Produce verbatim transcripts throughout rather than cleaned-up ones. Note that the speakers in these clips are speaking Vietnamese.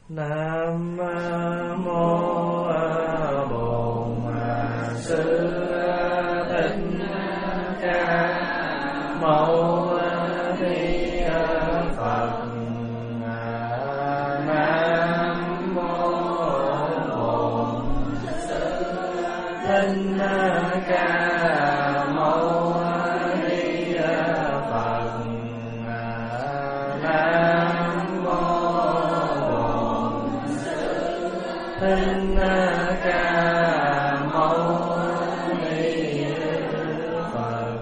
Nam mô Bổn Sư Thích Ca Mâu Ni Phật. Nam mô Bổn Sư Thích Ca Mâu Ni Phật. Nam mô Bổn Sư Thích Ca Mâu Ni Phật.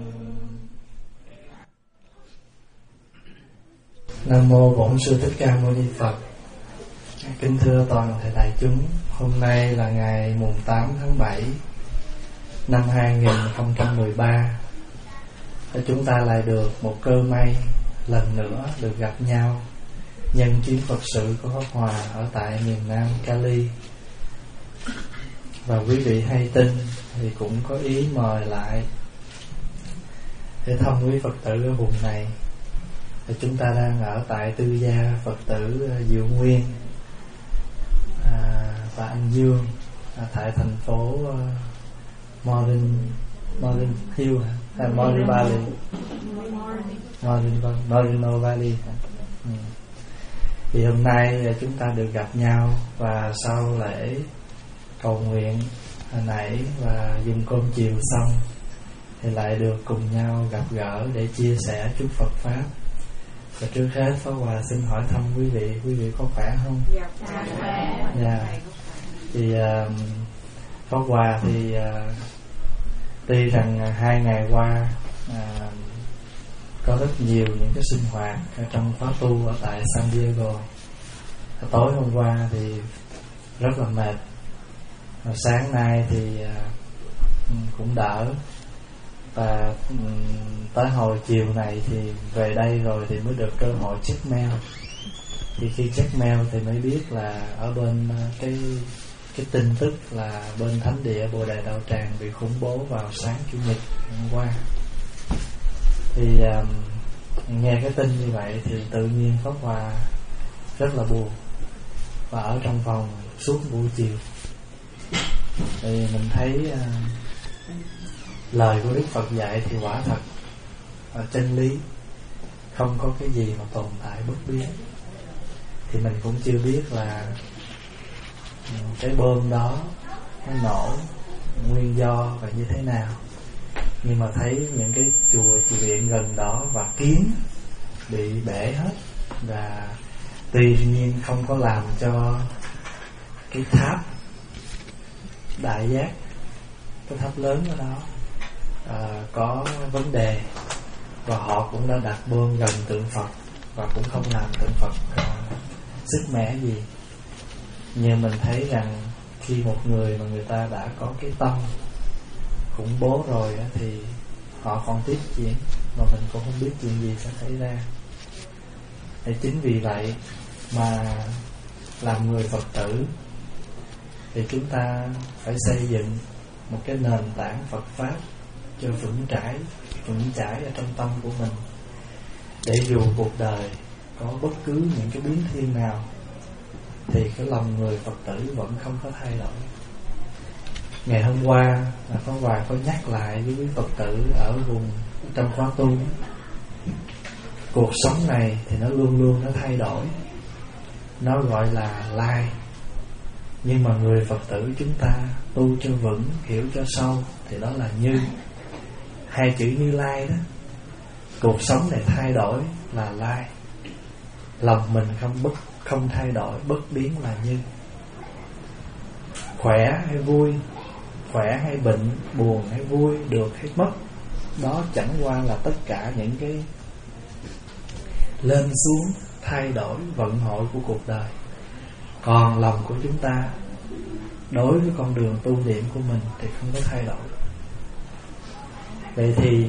Nam mô Bổn Sư Thích Ca Mâu Ni Phật. Kính thưa toàn thể đại chúng, hôm nay là ngày mùng tám tháng bảy năm hai nghìn không trăm mười ba. Chúng ta lại được một cơ may lần nữa được gặp nhau nhân chuyến Phật sự của Pháp Hòa ở tại miền Nam Cali. Và quý vị hay tin thì cũng có ý mời lại để thăm quý Phật tử ở vùng này. Thì chúng ta đang ở tại tư gia Phật tử Diệu Nguyên à, và anh Dương à, tại thành phố uh, Morin Morin Hill hay Morin Valley, Morin Moreno Valley. Ừ. Thì hôm nay chúng ta được gặp nhau và sau lễ cầu nguyện hồi nãy và dùng cơm chiều xong thì lại được cùng nhau gặp gỡ để chia sẻ chút Phật pháp. Và trước hết Pháp Hòa xin hỏi thăm quý vị, quý vị có khỏe không? Dạ. Dạ. Thì uh, Pháp Hòa thì uh, tuy rằng hai ngày qua uh, có rất nhiều những cái sinh hoạt ở trong khóa tu ở tại San Diego. Tối hôm qua thì rất là mệt. Và sáng nay thì uh, cũng đỡ. Và um, tới hồi chiều này thì về đây rồi thì mới được cơ hội check mail. Thì khi check mail thì mới biết là ở bên uh, cái cái tin tức là bên thánh địa Bồ Đề Đạo Tràng bị khủng bố vào sáng chủ nhật hôm qua. Thì um, nghe cái tin như vậy thì tự nhiên Pháp Hòa rất là buồn và ở trong phòng suốt buổi chiều. Thì mình thấy uh, lời của Đức Phật dạy thì quả thật ở chân lý, không có cái gì mà tồn tại bất biến. Thì mình cũng chưa biết là cái bom đó nó nổ nguyên do và như thế nào, nhưng mà thấy những cái chùa chùa viện gần đó và kiến bị bể hết. Và tuy nhiên không có làm cho cái tháp Đại Giác, cái tháp lớn ở đó à, có vấn đề. Và họ cũng đã đặt bom gần tượng Phật và cũng không làm tượng Phật à, sức mẻ gì. Nhưng mình thấy rằng khi một người mà người ta đã có cái tâm khủng bố rồi á, thì họ còn tiếp diễn mà mình cũng không biết chuyện gì sẽ xảy ra. Thì chính vì vậy mà làm người Phật tử thì chúng ta phải xây dựng một cái nền tảng Phật pháp cho vững chãi, vững chãi ở trong tâm của mình, để dù cuộc đời có bất cứ những cái biến thiên nào thì cái lòng người Phật tử vẫn không có thay đổi. Ngày hôm qua là Pháp Hòa có nhắc lại với quý Phật tử ở vùng trong khóa tu, cuộc sống này thì nó luôn luôn nó thay đổi, nó gọi là lai. Nhưng mà người Phật tử chúng ta tu cho vững, hiểu cho sâu thì đó là như. Hai chữ Như Lai đó, cuộc sống này thay đổi là lai, lòng mình không bất không thay đổi, bất biến là như. Khỏe hay vui, khỏe hay bệnh, buồn hay vui, được hay mất, đó chẳng qua là tất cả những cái lên xuống, thay đổi, vận hội của cuộc đời. Còn lòng của chúng ta đối với con đường tu niệm của mình thì không có thay đổi. Vậy thì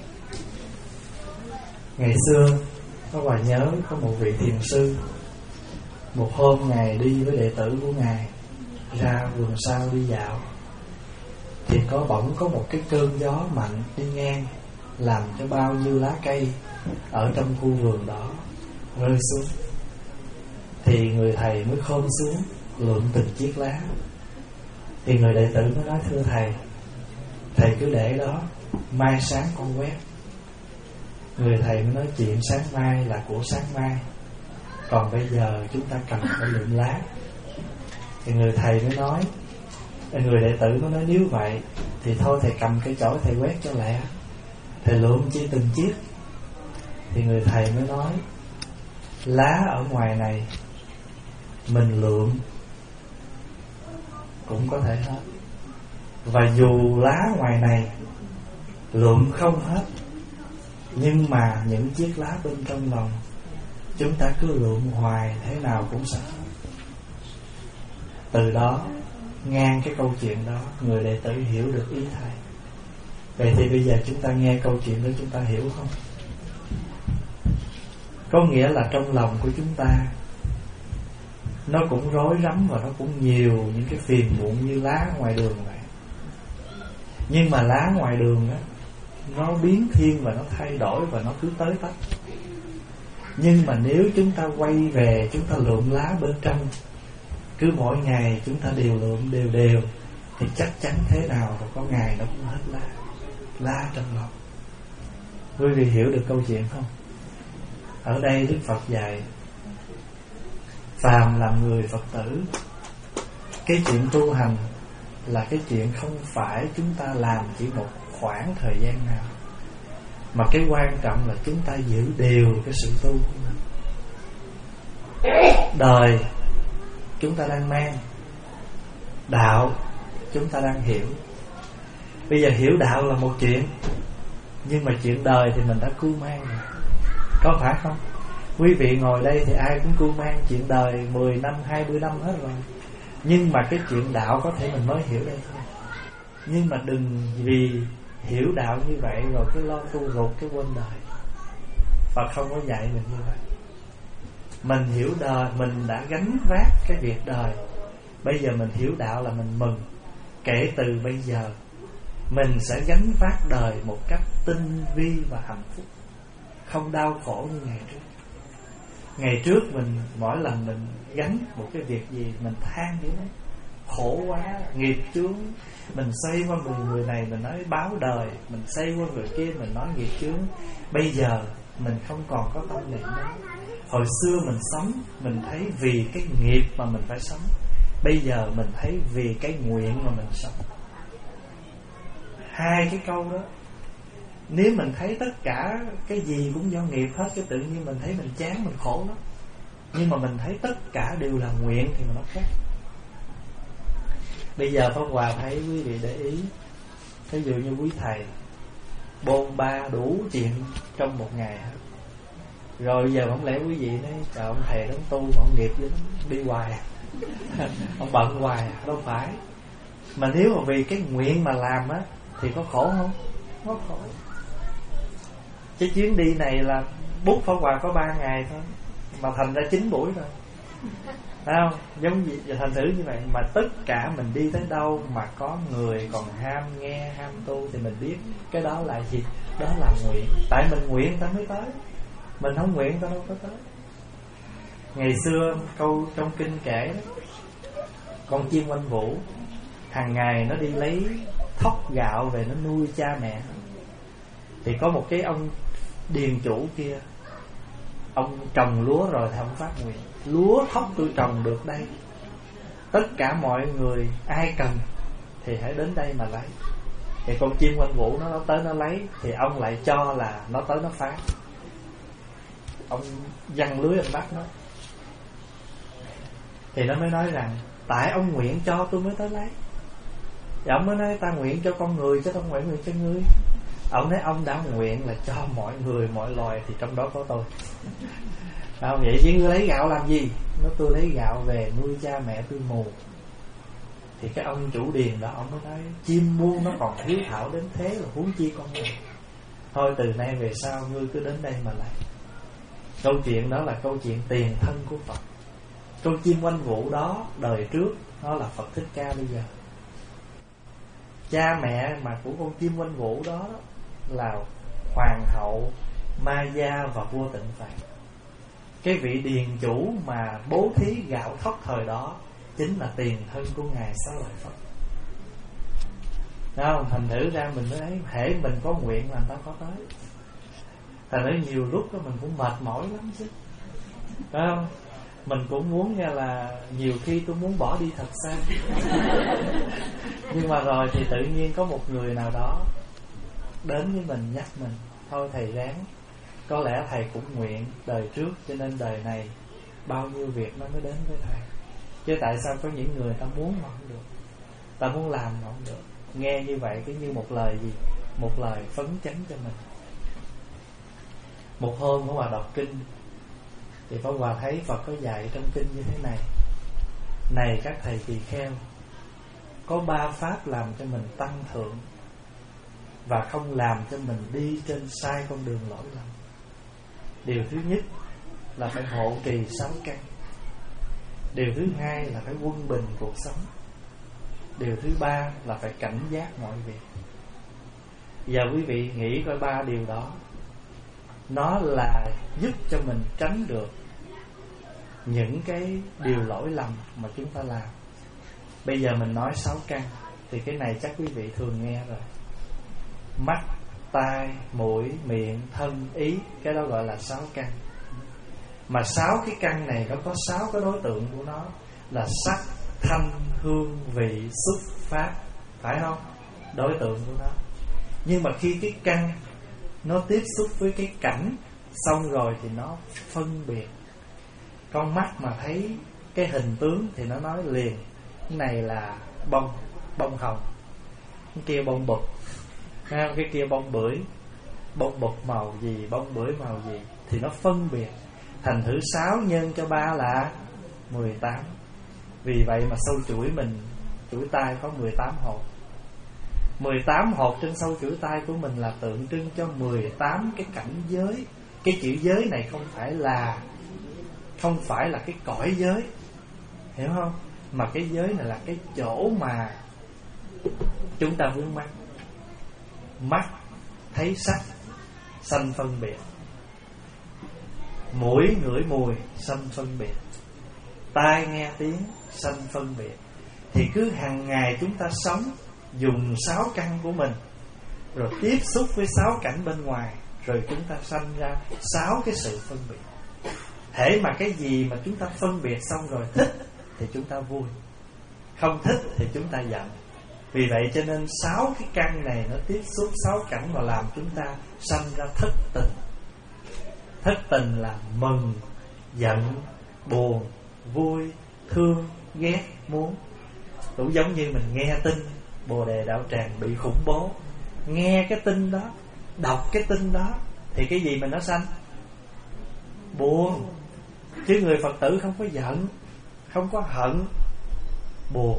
ngày xưa Pháp Hòa nhớ có một vị thiền sư, một hôm Ngài đi với đệ tử của Ngài ra vườn sau đi dạo, thì có bỗng có một cái cơn gió mạnh đi ngang, làm cho bao nhiêu lá cây ở trong khu vườn đó rơi xuống. thì người thầy mới khom xuống lượm từng chiếc lá. Thì người đệ tử mới nói: thưa thầy, thầy cứ để đó, mai sáng con quét. Người thầy mới nói: chuyện sáng mai là của sáng mai, còn bây giờ chúng ta cần phải lượm lá. Thì người thầy mới nói, người đệ tử mới nói: nếu vậy thì thôi thầy cầm cây chổi thầy quét cho lẹ, thầy lượm chi từng chiếc. Thì người thầy mới nói: lá ở ngoài này mình lượm cũng có thể hết, và dù lá ngoài này lượm không hết, nhưng mà những chiếc lá bên trong lòng chúng ta cứ lượm hoài, thế nào cũng sẽ hết. Từ đó, ngang cái câu chuyện đó, người đệ tử hiểu được ý thầy. Vậy thì bây giờ chúng ta nghe câu chuyện đó, chúng ta hiểu không? Có nghĩa là trong lòng của chúng ta nó cũng rối rắm và nó cũng nhiều những cái phiền muộn như lá ngoài đường vậy. Nhưng mà lá ngoài đường đó, nó biến thiên và nó thay đổi và nó cứ tới tấp. Nhưng mà nếu chúng ta quay về, chúng ta lượm lá bên trong, cứ mỗi ngày chúng ta đều lượm đều đều, thì chắc chắn thế nào rồi có ngày nó cũng hết lá. Lá trong lòng. Quý vị hiểu được câu chuyện không? Ở đây Đức Phật dạy phàm làm người Phật tử, cái chuyện tu hành là cái chuyện không phải chúng ta làm chỉ một khoảng thời gian nào, mà cái quan trọng là chúng ta giữ đều cái sự tu của mình. Đời chúng ta đang mang, đạo chúng ta đang hiểu. Bây giờ hiểu đạo là một chuyện, nhưng mà chuyện đời thì mình đã cưu mang rồi, có phải không? Quý vị ngồi đây thì ai cũng cưu mang chuyện đời mười năm, hai mươi năm hết rồi. Nhưng mà cái chuyện đạo có thể mình mới hiểu đây thôi. Nhưng mà đừng vì hiểu đạo như vậy rồi cứ lo tu rụt cái quên đời. Và không có dạy mình như vậy. Mình hiểu đời, mình đã gánh vác cái việc đời. Bây giờ mình hiểu đạo là mình mừng. Kể từ bây giờ mình sẽ gánh vác đời một cách tinh vi và hạnh phúc, không đau khổ như ngày trước. Ngày trước mình mỗi lần mình gánh một cái việc gì mình than dữ lắm, khổ quá, nghiệp chướng. Mình xoay qua người người này mình nói báo đời, mình xoay qua người kia mình nói nghiệp chướng. Bây giờ mình không còn có tâm niệm đó. Hồi xưa mình sống, mình thấy vì cái nghiệp mà mình phải sống. Bây giờ mình thấy vì cái nguyện mà mình sống. Hai cái câu đó, nếu mình thấy tất cả cái gì cũng do nghiệp hết, cái tự nhiên mình thấy mình chán, mình khổ lắm. Nhưng mà mình thấy tất cả đều là nguyện thì nó khác. Bây giờ Pháp Hòa thấy quý vị để ý, ví dụ như quý thầy bôn ba đủ chuyện trong một ngày hết. Rồi bây giờ không lẽ quý vị nói trời ông thầy đó tu mà ông nghiệp vậy đó, đi hoài ông bận hoài, đâu phải. Mà nếu mà vì cái nguyện mà làm á thì có khổ không? Có khổ. Cái chuyến đi này là bút Pháp Hòa có ba ngày thôi mà thành ra chín buổi rồi, phải không? Giống như thành thử như vậy. Mà tất cả mình đi tới đâu mà có người còn ham nghe, ham tu thì mình biết cái đó là gì? Đó là nguyện. Tại mình nguyện ta mới tới, mình không nguyện ta đâu có tới. Ngày xưa câu trong kinh kể đó, con chim oanh vũ hàng ngày nó đi lấy thóc gạo về nó nuôi cha mẹ. Thì có một cái ông điền chủ kia, ông trồng lúa rồi thì ông phát nguyện: lúa thóc tôi trồng được đây, tất cả mọi người ai cần thì hãy đến đây mà lấy. Thì con chim oanh vũ nó, nó tới nó lấy, thì ông lại cho là nó tới nó phát. Ông giăng lưới ông bắt nó. Thì nó mới nói rằng tại ông nguyện cho tôi mới tới lấy. Thì ông mới nói ta nguyện cho con người chứ không nguyện cho ngươi. Ông nói ông đã nguyện là cho mọi người mọi loài, thì trong đó có tôi. Không vậy chứ ngươi lấy gạo làm gì? Nó tôi lấy gạo về nuôi cha mẹ tôi mù. Thì cái ông chủ điền đó ông mới nói chim muôn nó còn hiếu thảo đến thế là huống chi con người. Thôi từ nay về sau ngươi cứ đến đây mà lấy. Câu chuyện đó là câu chuyện tiền thân của Phật. Con chim oanh vũ đó đời trước nó là Phật Thích Ca bây giờ. Cha mẹ mà của con chim oanh vũ đó là hoàng hậu Maya và vua Tịnh Phạn. cái vị điền chủ mà bố thí gạo thóc thời đó chính là tiền thân của Ngài Xá Lợi Phật. Đúng không? Thành thử ra mình mới thấy hễ mình có nguyện là người ta có tới. Thành thử nhiều lúc đó mình cũng mệt mỏi lắm chứ. Đúng không? Mình cũng muốn nghe là nhiều khi tôi muốn bỏ đi thật xa. Nhưng mà rồi thì tự nhiên có một người nào đó đến với mình nhắc mình, thôi thầy ráng. Có lẽ thầy cũng nguyện đời trước, cho nên đời này bao nhiêu việc nó mới đến với thầy. Chứ tại sao có những người ta muốn mà không được, ta muốn làm mà không được. Nghe như vậy cứ như một lời gì, một lời phấn chấn cho mình. Một hôm Pháp Hòa đọc kinh thì Pháp Hòa thấy Phật có dạy trong kinh như thế này: này các thầy tỳ kheo, có ba pháp làm cho mình tăng thượng và không làm cho mình đi trên sai con đường lỗi lầm. Điều thứ nhất là phải hộ trì sáu căn. Điều thứ hai là phải quân bình cuộc sống. Điều thứ ba là phải cảnh giác mọi việc. Giờ quý vị nghĩ coi ba điều đó, nó là giúp cho mình tránh được những cái điều lỗi lầm mà chúng ta làm. Bây giờ mình nói sáu căn thì cái này chắc quý vị thường nghe rồi. Mắt, tai, mũi, miệng, thân, ý, cái đó gọi là sáu căn. Mà sáu cái căn này nó có sáu cái đối tượng của nó là sắc, thanh, hương, vị, xúc, pháp, phải không? Đối tượng của nó. Nhưng mà khi cái căn nó tiếp xúc với cái cảnh xong rồi thì nó phân biệt. Con mắt mà thấy cái hình tướng thì nó nói liền: cái này là bông, bông hồng, cái kia bông bụt, cái kia bông bưởi, bông bụt màu gì, bông bưởi màu gì, thì nó phân biệt. Thành thử sáu nhân cho ba là mười tám. Vì vậy mà sâu chuỗi mình, chuỗi tai có mười tám hột. Mười tám hột trên sâu chuỗi tai của mình là tượng trưng cho mười tám cái cảnh giới. Cái chữ giới này không phải là Không phải là cái cõi giới, hiểu không? Mà cái giới này là cái chỗ mà chúng ta vướng mắc. Mắt thấy sắc, sanh phân biệt. Mũi ngửi mùi, sanh phân biệt. Tai nghe tiếng, sanh phân biệt. Thì cứ hàng ngày chúng ta sống dùng sáu căn của mình, rồi tiếp xúc với sáu cảnh bên ngoài, rồi chúng ta sanh ra sáu cái sự phân biệt. Hễ mà cái gì mà chúng ta phân biệt xong rồi thích thì chúng ta vui, không thích thì chúng ta giận. Vì vậy cho nên sáu cái căn này nó tiếp xúc sáu cảnh mà làm chúng ta sanh ra thất tình. Thất tình là mừng, giận, buồn, vui, thương, ghét, muốn. Cũng giống như mình nghe tin Bồ Đề Đạo Tràng bị khủng bố, nghe cái tin đó, đọc cái tin đó, thì cái gì mình nó sanh? Buồn. Chứ người Phật tử không có giận, không có hận, buồn.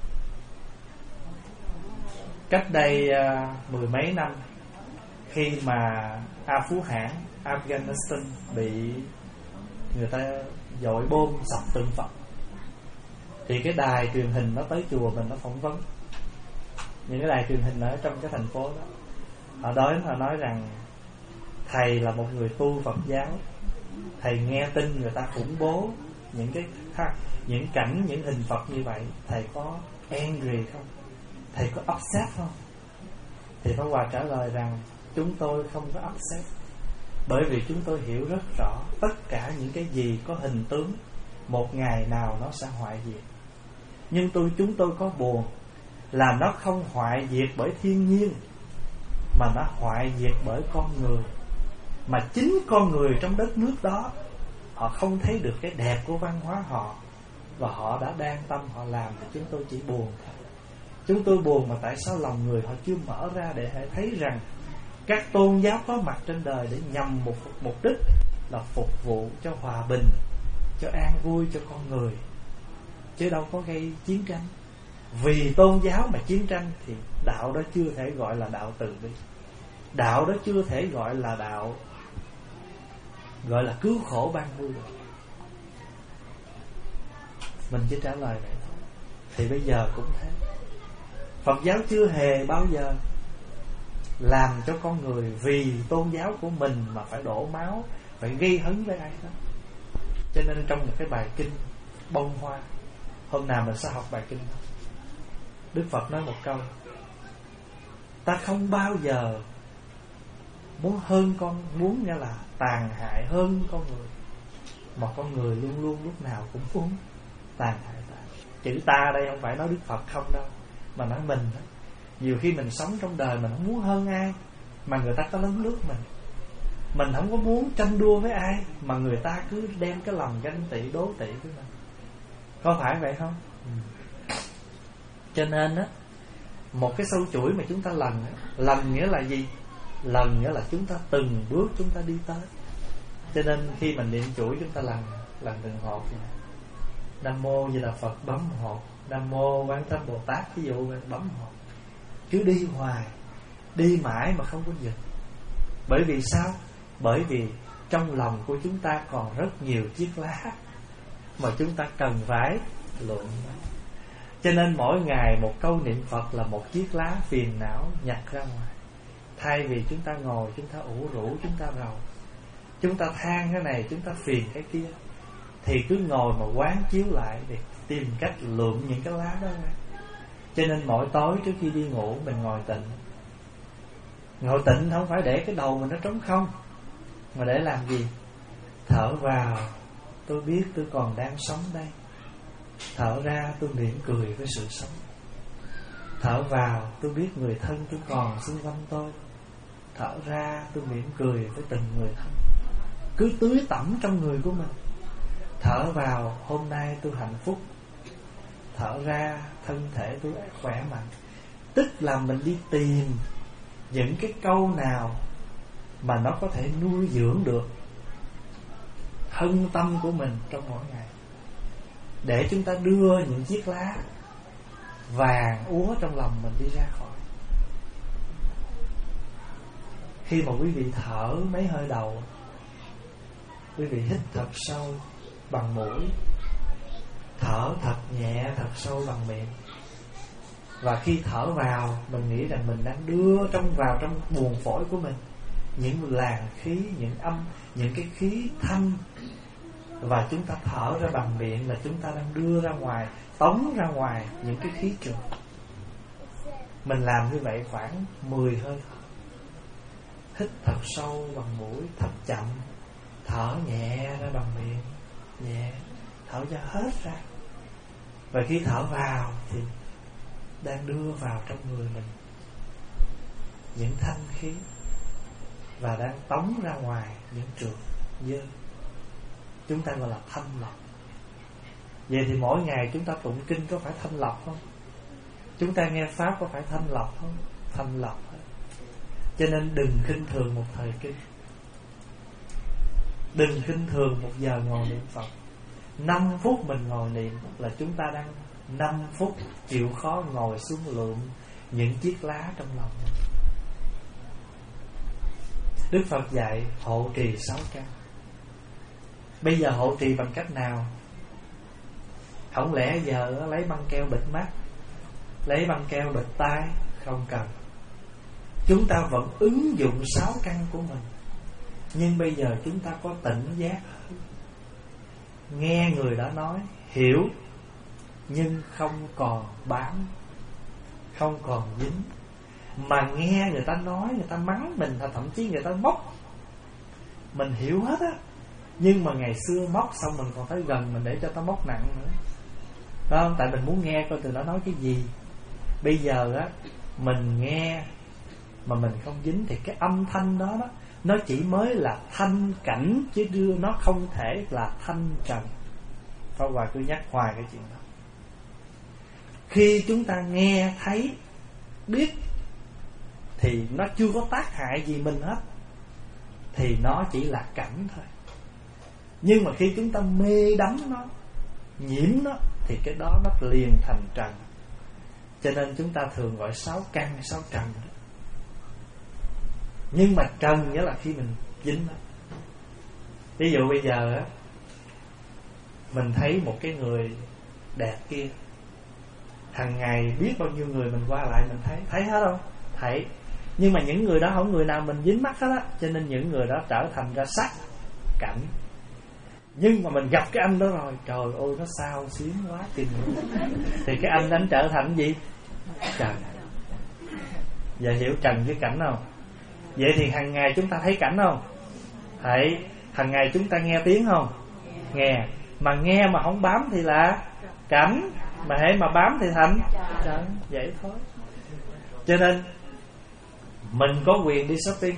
Cách đây uh, mười mấy năm, khi mà A Phú Hãn, Afghanistan bị người ta dội bom sập tượng Phật, thì cái đài truyền hình nó tới chùa mình nó phỏng vấn. Những cái đài truyền hình ở trong cái thành phố đó, họ đến họ nói rằng thầy là một người tu Phật giáo, thầy nghe tin người ta khủng bố những cái những cảnh, những hình Phật như vậy, thầy có angry không? Thầy có upset không? Thì Pháp Hòa trả lời rằng chúng tôi không có upset, bởi vì chúng tôi hiểu rất rõ tất cả những cái gì có hình tướng một ngày nào nó sẽ hoại diệt. Nhưng tôi chúng tôi có buồn là nó không hoại diệt bởi thiên nhiên, mà nó hoại diệt bởi con người. Mà chính con người trong đất nước đó, họ không thấy được cái đẹp của văn hóa họ, và họ đã đang tâm họ làm, thì chúng tôi chỉ buồn thôi. Chúng tôi buồn mà tại sao lòng người họ chưa mở ra để thấy rằng các tôn giáo có mặt trên đời để nhằm một mục đích là phục vụ cho hòa bình, cho an vui cho con người, chứ đâu có gây chiến tranh. Vì tôn giáo mà chiến tranh thì đạo đó chưa thể gọi là đạo từ bi. Đạo đó chưa thể gọi là đạo gọi là cứu khổ ban vui được. Mình chỉ trả lời vậy thôi. Thì bây giờ cũng thế. Phật giáo chưa hề bao giờ làm cho con người vì tôn giáo của mình mà phải đổ máu, phải gây hấn với ai đó. Cho nên trong một cái bài kinh bông hoa, hôm nào mình sẽ học bài kinh, Đức Phật nói một câu: ta không bao giờ muốn hơn con, muốn nghĩa là tàn hại hơn con người, mà con người luôn luôn lúc nào cũng muốn tàn hại ta. Chữ ta đây không phải nói Đức Phật không đâu, mà nói mình đó. Nhiều khi mình sống trong đời mình không muốn hơn ai, mà người ta có lấn lướt mình. Mình không có muốn tranh đua với ai, mà người ta cứ đem cái lòng ganh tị đố tị với mình. Có phải vậy không? Ừ. Cho nên á, một cái sâu chuỗi mà chúng ta lần á, lần nghĩa là gì? Lần nghĩa là chúng ta từng bước chúng ta đi tới. Cho nên khi mình niệm chuỗi chúng ta lần lần từng hột. Nam mô Di Đà Phật bấm hột, Nam mô Quán Thế Bồ Tát, ví dụ bấm hột. Cứ đi hoài, đi mãi mà không có dừng. Bởi vì sao? Bởi vì trong lòng của chúng ta còn rất nhiều chiếc lá mà chúng ta cần phải luận. Cho nên mỗi ngày một câu niệm Phật là một chiếc lá phiền não nhặt ra ngoài. Thay vì chúng ta ngồi, chúng ta ủ rũ, chúng ta rầu, chúng ta than cái này, chúng ta phiền cái kia, thì cứ ngồi mà quán chiếu lại để tìm cách lượm những cái lá đó ra. Cho nên mỗi tối trước khi đi ngủ mình ngồi tịnh. Ngồi tịnh không phải để cái đầu mình nó trống không, mà để làm gì? Thở vào, tôi biết tôi còn đang sống đây. Thở ra, tôi mỉm cười với sự sống. Thở vào, tôi biết người thân tôi còn xung quanh tôi. Thở ra, tôi mỉm cười với từng người thân. Cứ tưới tẩm trong người của mình. Thở vào, hôm nay tôi hạnh phúc. Thở ra, thân thể tôi khỏe mạnh. Tức là mình đi tìm những cái câu nào mà nó có thể nuôi dưỡng được thân tâm của mình trong mỗi ngày, để chúng ta đưa những chiếc lá vàng úa trong lòng mình đi ra khỏi. Khi mà quý vị thở mấy hơi đầu, quý vị hít thật sâu bằng mũi, thở thật nhẹ thật sâu bằng miệng. Và khi thở vào, mình nghĩ rằng mình đang đưa trong vào trong buồng phổi của mình những làn khí, những âm, những cái khí thanh. Và chúng ta thở ra bằng miệng là chúng ta đang đưa ra ngoài, tống ra ngoài những cái khí trượt. Mình làm như vậy khoảng mười hơi thở. Hít thật sâu bằng mũi, thật chậm. Thở nhẹ ra bằng miệng, nhẹ. Thở cho hết ra. Và khi thở vào thì đang đưa vào trong người mình những thanh khí, và đang tống ra ngoài những trượt dơ. Chúng ta gọi là thanh lọc. Vậy thì mỗi ngày chúng ta tụng kinh có phải thanh lọc không? Chúng ta nghe pháp có phải thanh lọc không? Thanh lọc hết. Cho nên đừng khinh thường một thời kinh, đừng khinh thường một giờ ngồi niệm Phật. Năm phút mình ngồi niệm là chúng ta đang năm phút chịu khó ngồi xuống lượm những chiếc lá trong lòng mình. Đức Phật dạy hộ trì sáu căn. Bây giờ hộ trì bằng cách nào? Không lẽ giờ lấy băng keo bịt mắt, lấy băng keo bịt tai? Không cần. Chúng ta vẫn ứng dụng sáu căn của mình. Nhưng bây giờ chúng ta có tỉnh giác hơn. Nghe người đã nói, hiểu, nhưng không còn bám, không còn dính. Mà nghe người ta nói, người ta mắng mình, thậm chí người ta móc, mình hiểu hết á. Nhưng mà ngày xưa móc xong mình còn tới gần mình để cho ta móc nặng nữa, phải không? Tại mình muốn nghe coi tụi nó nói cái gì. Bây giờ á, mình nghe mà mình không dính thì cái âm thanh đó, đó nó chỉ mới là thanh cảnh, chứ đưa nó không thể là thanh trần. Pháp Hòa cứ nhắc hoài cái chuyện đó. Khi chúng ta nghe, thấy, biết thì nó chưa có tác hại gì mình hết, thì nó chỉ là cảnh thôi. Nhưng mà khi chúng ta mê đắm nó, nhiễm nó, thì cái đó nó liền thành trần. Cho nên chúng ta thường gọi sáu căn, sáu trần đó. Nhưng mà trần nghĩa là khi mình dính nó. Ví dụ bây giờ á, mình thấy một cái người đẹp kia, hàng ngày biết bao nhiêu người mình qua lại mình thấy, thấy hết không? Thấy. Nhưng mà những người đó không người nào mình dính mắt hết á, cho nên những người đó trở thành ra sắc, cảnh. Nhưng mà mình gặp cái anh đó rồi, trời ơi nó sao xuyến quá kinh. Thì cái anh anh trở thành gì? Trần. Giờ hiểu trần với cảnh không? Vậy thì hàng ngày chúng ta thấy cảnh không? Thấy. Hàng ngày chúng ta nghe tiếng không? Nghe. Mà nghe mà không bám thì là cảnh, mà hễ mà bám thì thành trần. Vậy thôi. Cho nên mình có quyền đi shopping,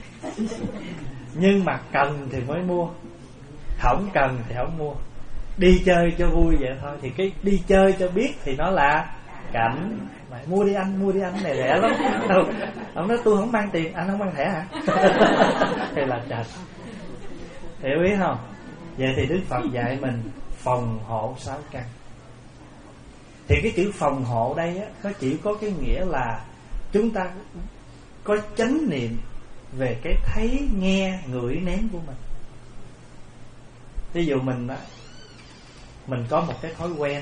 nhưng mà cần thì mới mua, không cần thì không mua. Đi chơi cho vui vậy thôi. Thì cái đi chơi cho biết thì nó là cảnh. Mà mua đi anh, mua đi anh, này rẻ lắm. Ông nói tôi không mang tiền, anh không mang thẻ hả? Thì là trần. Hiểu ý không? Vậy thì Đức Phật dạy mình phòng hộ sáu căn. Thì cái chữ phòng hộ đây á, nó chỉ có cái nghĩa là chúng ta có chánh niệm về cái thấy, nghe, ngửi, nếm của mình. Ví dụ mình á, mình có một cái thói quen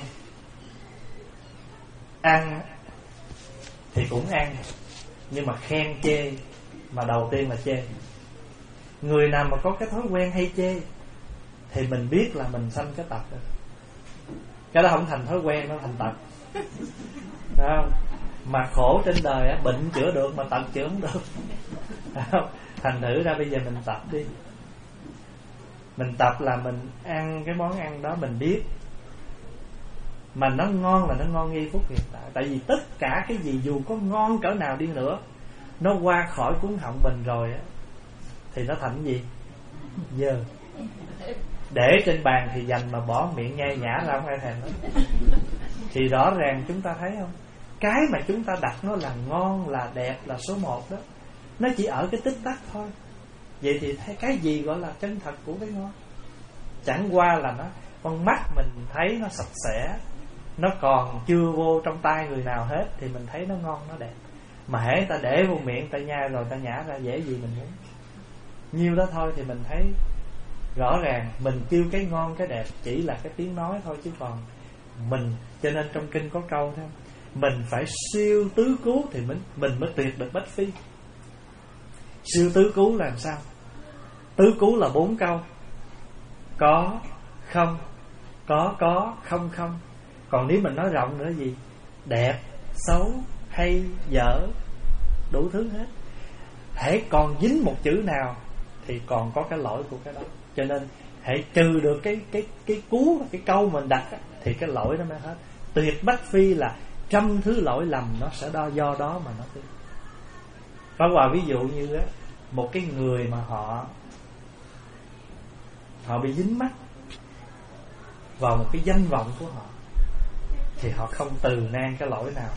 ăn thì cũng ăn, nhưng mà khen chê, mà đầu tiên là chê. Người nào mà có cái thói quen hay chê thì mình biết là mình sanh cái tật rồi. Cái đó không thành thói quen, nó thành tật. Đúng không? Mà khổ trên đời á, bệnh chữa được mà tật chữa không được. Không? Thành thử ra bây giờ mình tập đi. Mình tập là mình ăn cái món ăn đó mình biết, mà nó ngon là nó ngon ngay phút hiện tại. Tại vì tất cả cái gì dù có ngon cỡ nào đi nữa, nó qua khỏi cuốn họng mình rồi á, thì nó thành gì? Dơ. Để trên bàn thì dành, mà bỏ miệng nhai nhã ra không ai thèm nữa. Thì rõ ràng chúng ta thấy không? Cái mà chúng ta đặt nó là ngon, là đẹp, là số một đó, nó chỉ ở cái tích tắc thôi. Vậy thì cái gì gọi là chân thật của cái ngon? Chẳng qua là nó, con mắt mình thấy nó sạch sẽ, nó còn chưa vô trong tay người nào hết, thì mình thấy nó ngon, nó đẹp. Mà hễ ta để vô miệng, ta nhai rồi ta nhả ra, dễ gì mình muốn. Nhiêu đó thôi thì mình thấy rõ ràng. Mình kêu cái ngon cái đẹp chỉ là cái tiếng nói thôi, chứ còn mình, cho nên trong kinh có câu thế, mình phải siêu tứ cứu thì mình, mình mới tuyệt được bách phi. Siêu tứ cứu là làm sao? Tứ cứu là bốn câu: có, không, có, có, không, không. Còn nếu mình nói rộng nữa gì? Đẹp, xấu, hay, dở, đủ thứ hết. Hễ còn dính một chữ nào thì còn có cái lỗi của cái đó. Cho nên hãy trừ được cái cái cái cú, cái câu mình đặt á, thì cái lỗi nó mới hết. Tuyệt bách phi là trăm thứ lỗi lầm nó sẽ đo do đó mà nó đi. Pháp Hòa ví dụ như á, một cái người mà họ họ bị dính mắc vào một cái danh vọng của họ, thì họ không từ nan cái lỗi nào,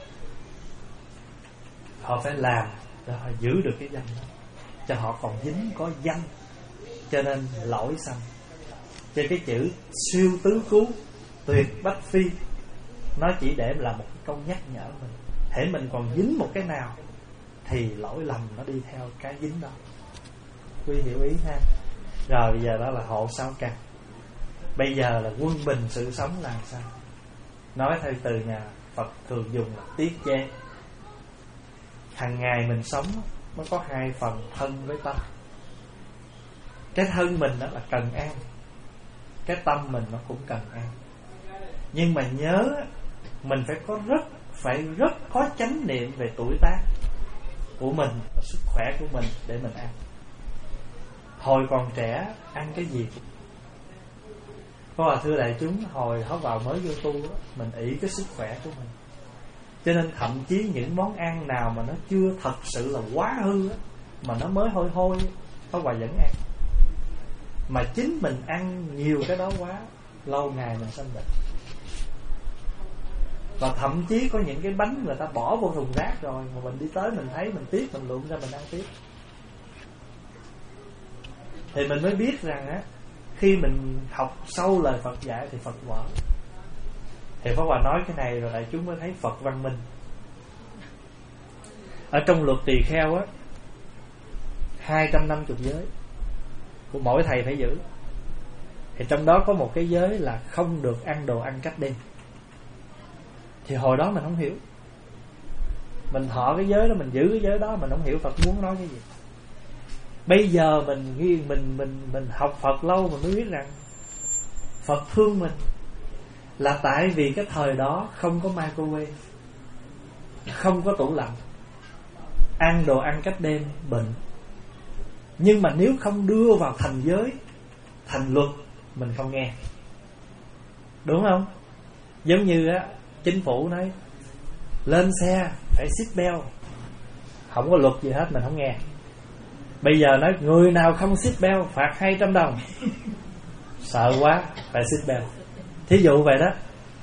họ phải làm để họ giữ được cái danh đó, cho họ còn dính có danh, cho nên lỗi sanh. Cho cái chữ siêu tứ cứu, tuyệt bách phi, nó chỉ để là một cái câu nhắc nhở mình. Hễ mình còn dính một cái nào thì lỗi lầm nó đi theo cái dính đó. Quý hiểu ý ha. Rồi bây giờ đó là hộ sáu căn. Bây giờ là quân bình sự sống là sao? Nói theo từ nhà Phật thường dùng là tiết chế. Hàng ngày mình sống nó có hai phần, thân với tâm. Cái thân mình đó là cần ăn, cái tâm mình nó cũng cần ăn. Nhưng mà nhớ mình phải có rất phải rất có chánh niệm về tuổi tác của mình và sức khỏe của mình để mình ăn. Hồi còn trẻ ăn cái gì? Có hòa thưa đại chúng, hồi họ vào mới vô tu đó, mình ỷ cái sức khỏe của mình, cho nên thậm chí những món ăn nào mà nó chưa thật sự là quá hư đó, mà nó mới hôi hôi, có hòa vẫn ăn. Mà chính mình ăn nhiều cái đó quá, lâu ngày mình sanh bệnh. Và thậm chí có những cái bánh người ta bỏ vô thùng rác rồi, mà mình đi tới mình thấy, mình tiếc, mình lượm ra mình ăn tiếp. Thì mình mới biết rằng á, khi mình học sâu lời Phật dạy thì Phật vỡ. Thì Pháp Hòa nói cái này rồi đại chúng mới thấy Phật văn minh. Ở trong luật tỳ kheo á, hai trăm năm mươi giới của mỗi thầy phải giữ. Thì trong đó có một cái giới là không được ăn đồ ăn cách đêm. Thì hồi đó mình không hiểu, mình thọ cái giới đó, mình giữ cái giới đó, mình không hiểu Phật muốn nói cái gì. Bây giờ mình mình mình mình học Phật lâu mình mới biết rằng Phật thương mình là tại vì cái thời đó không có microwave, không có tủ lạnh, ăn đồ ăn cách đêm bệnh. Nhưng mà nếu không đưa vào thành giới, thành luật, mình không nghe. Đúng không? Giống như á, chính phủ nói lên xe phải seat belt, không có luật gì hết, mình không nghe. Bây giờ nói người nào không seat belt phạt hai trăm đồng, sợ quá phải seat belt. Thí dụ vậy đó.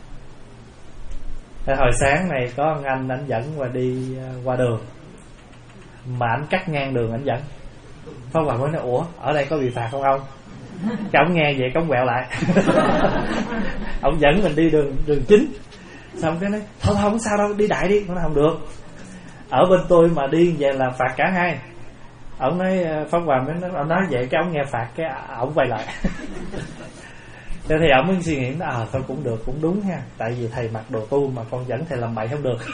Hồi sáng này có ông anh ảnh dẫn qua đi qua đường, mà ảnh cắt ngang đường ảnh dẫn. Pháp Hòa mới nói ủa ở đây có bị phạt không ông? Cái ông nghe vậy, cái ông quẹo lại. Ông dẫn mình đi đường đường chính. Xong cái nói thôi thôi không sao đâu, đi đại đi. Nó nói không được, ở bên tôi mà đi vậy là phạt cả hai. Ông nói Pháp Hòa mới nói, ông nói vậy cái ông nghe phạt cái ông quay lại. Thế thì ông mới suy nghĩ à thôi cũng được, cũng đúng ha, tại vì thầy mặc đồ tu mà con dẫn thầy làm bậy không được.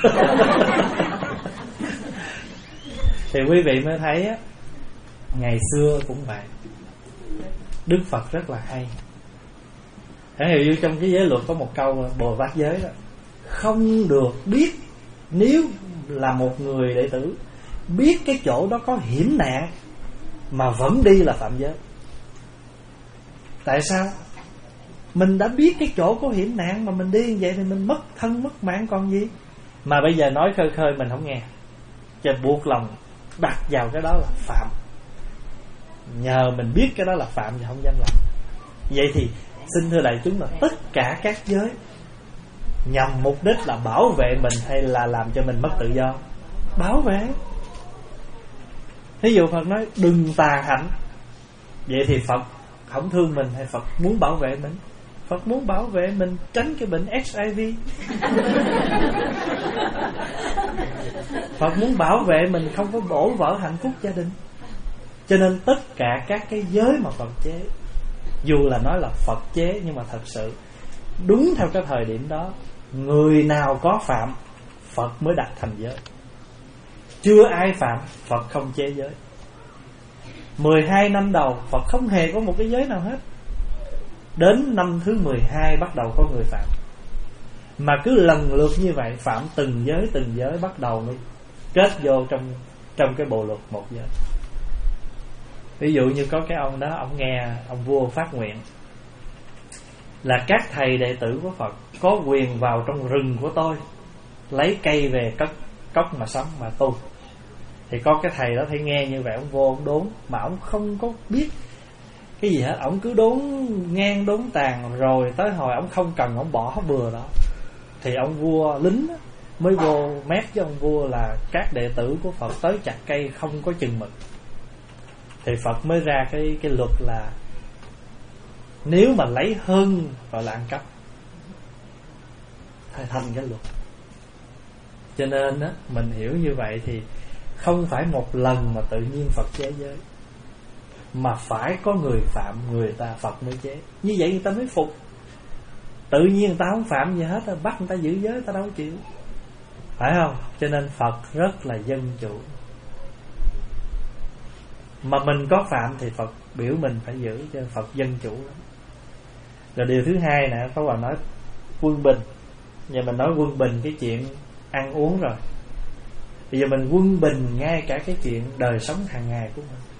Thì quý vị mới thấy á, ngày xưa cũng vậy. Đức Phật rất là hay. Hãy hiểu trong cái giới luật có một câu Bồ Tát giới đó, không được biết, nếu là một người đệ tử biết cái chỗ đó có hiểm nạn mà vẫn đi là phạm giới. Tại sao? Mình đã biết cái chỗ có hiểm nạn mà mình đi như vậy thì mình mất thân mất mạng còn gì. Mà bây giờ nói khơi khơi mình không nghe, cho buộc lòng đặt vào cái đó là phạm. Nhờ mình biết cái đó là phạm thì không dám làm. Vậy thì xin thưa đại chúng là tất cả các giới nhằm mục đích là bảo vệ mình hay là làm cho mình mất tự do? Bảo vệ. Ví dụ Phật nói đừng tà hạnh, vậy thì Phật không thương mình hay Phật muốn bảo vệ mình? Phật muốn bảo vệ mình tránh cái bệnh hát i vê. Phật muốn bảo vệ mình không có đổ vỡ hạnh phúc gia đình. Cho nên tất cả các cái giới mà Phật chế, dù là nói là Phật chế, nhưng mà thật sự đúng theo cái thời điểm đó, người nào có phạm Phật mới đặt thành giới. Chưa ai phạm Phật không chế giới. Mười hai năm đầu Phật không hề có một cái giới nào hết. Đến năm thứ mười hai bắt đầu có người phạm. Mà cứ lần lượt như vậy, phạm từng giới từng giới, bắt đầu mới kết vô trong trong cái bộ luật một giới. Ví dụ như có cái ông đó, ông nghe ông vua phát nguyện là các thầy đệ tử của Phật có quyền vào trong rừng của tôi, lấy cây về cất cốc mà sống mà tu. Thì có cái thầy đó thấy nghe như vậy, ông vô ông đốn, mà ông không có biết cái gì hết, ông cứ đốn ngang đốn tàn, rồi tới hồi ông không cần ông bỏ bừa đó. Thì ông vua lính mới vô mét với ông vua là các đệ tử của Phật tới chặt cây không có chừng mực. Thì Phật mới ra cái cái luật là nếu mà lấy hơn gọi là ăn cắp, thành cái luật. Cho nên á, mình hiểu như vậy thì không phải một lần mà tự nhiên Phật chế giới, mà phải có người phạm, người ta Phật mới chế. Như vậy người ta mới phục. Tự nhiên người ta không phạm gì hết, bắt người ta giữ giới, người ta đâu có chịu, phải không? Cho nên Phật rất là dân chủ. Mà mình có phạm thì Phật biểu mình phải giữ, cho nên Phật dân chủ lắm. Rồi điều thứ hai nè, có bà nói quân bình. Giờ mình nói quân bình cái chuyện ăn uống rồi. Bây giờ mình quân bình ngay cả cái chuyện đời sống hàng ngày của mình.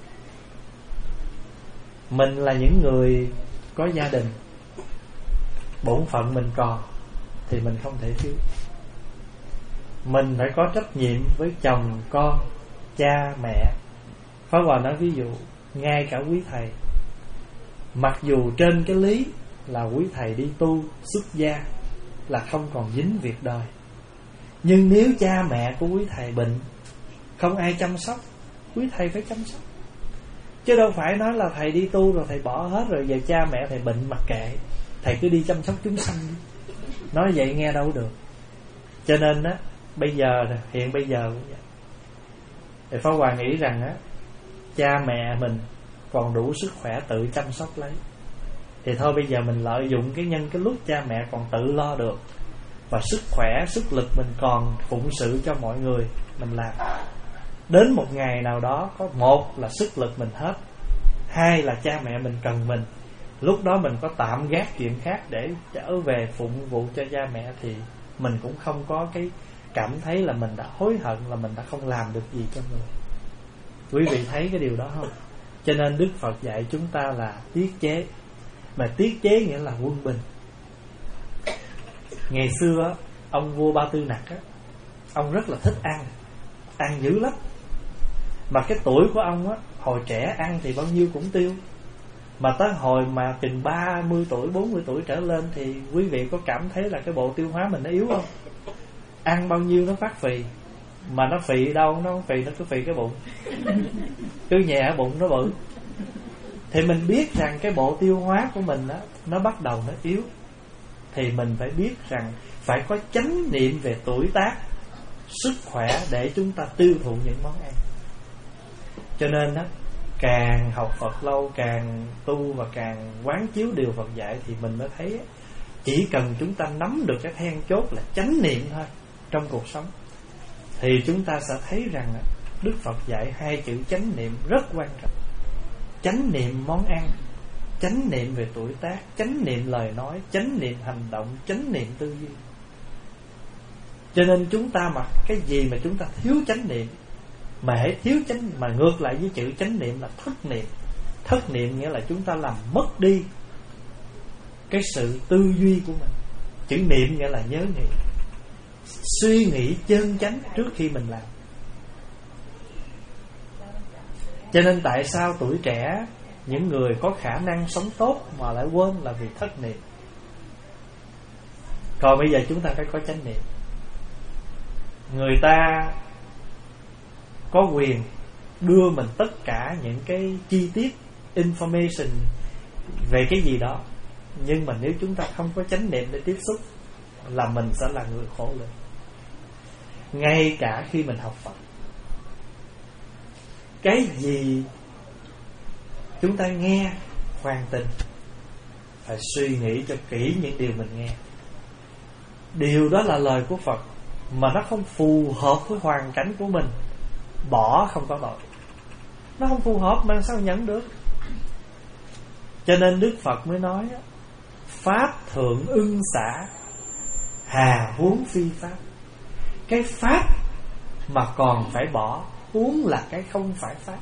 Mình là những người có gia đình, bổn phận mình còn thì mình không thể thiếu. Mình phải có trách nhiệm với chồng, con, cha, mẹ. Pháp Hòa nói ví dụ, ngay cả quý thầy, mặc dù trên cái lý là quý thầy đi tu xuất gia là không còn dính việc đời, nhưng nếu cha mẹ của quý thầy bệnh, không ai chăm sóc, quý thầy phải chăm sóc. Chứ đâu phải nói là thầy đi tu rồi thầy bỏ hết, rồi về cha mẹ thầy bệnh mặc kệ, thầy cứ đi chăm sóc chúng sanh. Nói vậy nghe đâu được. Cho nên á, bây giờ hiện bây giờ thì Pháp Hòa nghĩ rằng á, cha mẹ mình còn đủ sức khỏe tự chăm sóc lấy, thì thôi bây giờ mình lợi dụng cái nhân cái lúc cha mẹ còn tự lo được, và sức khỏe, sức lực mình còn phụng sự cho mọi người, mình làm. Đến một ngày nào đó, có một là sức lực mình hết, hai là cha mẹ mình cần mình, lúc đó mình có tạm gác chuyện khác để trở về phụng vụ cho cha mẹ, thì mình cũng không có cái cảm thấy là mình đã hối hận, là mình đã không làm được gì cho người. Quý vị thấy cái điều đó không? Cho nên Đức Phật dạy chúng ta là tiết chế. Mà tiết chế nghĩa là quân bình. Ngày xưa ông vua Ba Tư Nặc á, ông rất là thích ăn, ăn dữ lắm. Mà cái tuổi của ông á, hồi trẻ ăn thì bao nhiêu cũng tiêu. Mà tới hồi mà chừng ba mươi tuổi, bốn mươi tuổi trở lên thì quý vị có cảm thấy là cái bộ tiêu hóa mình nó yếu không? Ăn bao nhiêu nó phát phì. Mà nó phì đâu, nó không phì, nó cứ phì cái bụng. Cứ nhẹ bụng nó bự. Thì mình biết rằng cái bộ tiêu hóa của mình á, nó bắt đầu nó yếu. Thì mình phải biết rằng phải có chánh niệm về tuổi tác, sức khỏe để chúng ta tiêu thụ những món ăn. Cho nên đó, càng học Phật lâu, càng tu và càng quán chiếu điều Phật dạy, thì mình mới thấy chỉ cần chúng ta nắm được cái then chốt là chánh niệm thôi trong cuộc sống, thì chúng ta sẽ thấy rằng Đức Phật dạy hai chữ chánh niệm rất quan trọng. Chánh niệm món ăn, chánh niệm về tuổi tác, chánh niệm lời nói, chánh niệm hành động, chánh niệm tư duy. Cho nên chúng ta mà cái gì mà chúng ta thiếu chánh niệm, mà hãy thiếu chánh, mà ngược lại với chữ chánh niệm là thất niệm. Thất niệm nghĩa là chúng ta làm mất đi cái sự tư duy của mình. Chữ niệm nghĩa là nhớ nghĩ, suy nghĩ chân chánh trước khi mình làm. Cho nên tại sao tuổi trẻ, những người có khả năng sống tốt mà lại quên là vì thất niệm. Còn bây giờ chúng ta phải có chánh niệm. Người ta có quyền đưa mình tất cả những cái chi tiết information về cái gì đó, nhưng mà nếu chúng ta không có chánh niệm để tiếp xúc là mình sẽ là người khổ luyện. Ngay cả khi mình học Phật, cái gì chúng ta nghe hoàn tình, phải suy nghĩ cho kỹ những điều mình nghe. Điều đó là lời của Phật mà nó không phù hợp với hoàn cảnh của mình, bỏ không có tội. Nó không phù hợp mà sao nhận được. Cho nên Đức Phật mới nói pháp thượng ưng xả, hà huống phi pháp. Cái pháp mà còn phải bỏ, huống là cái không phải pháp.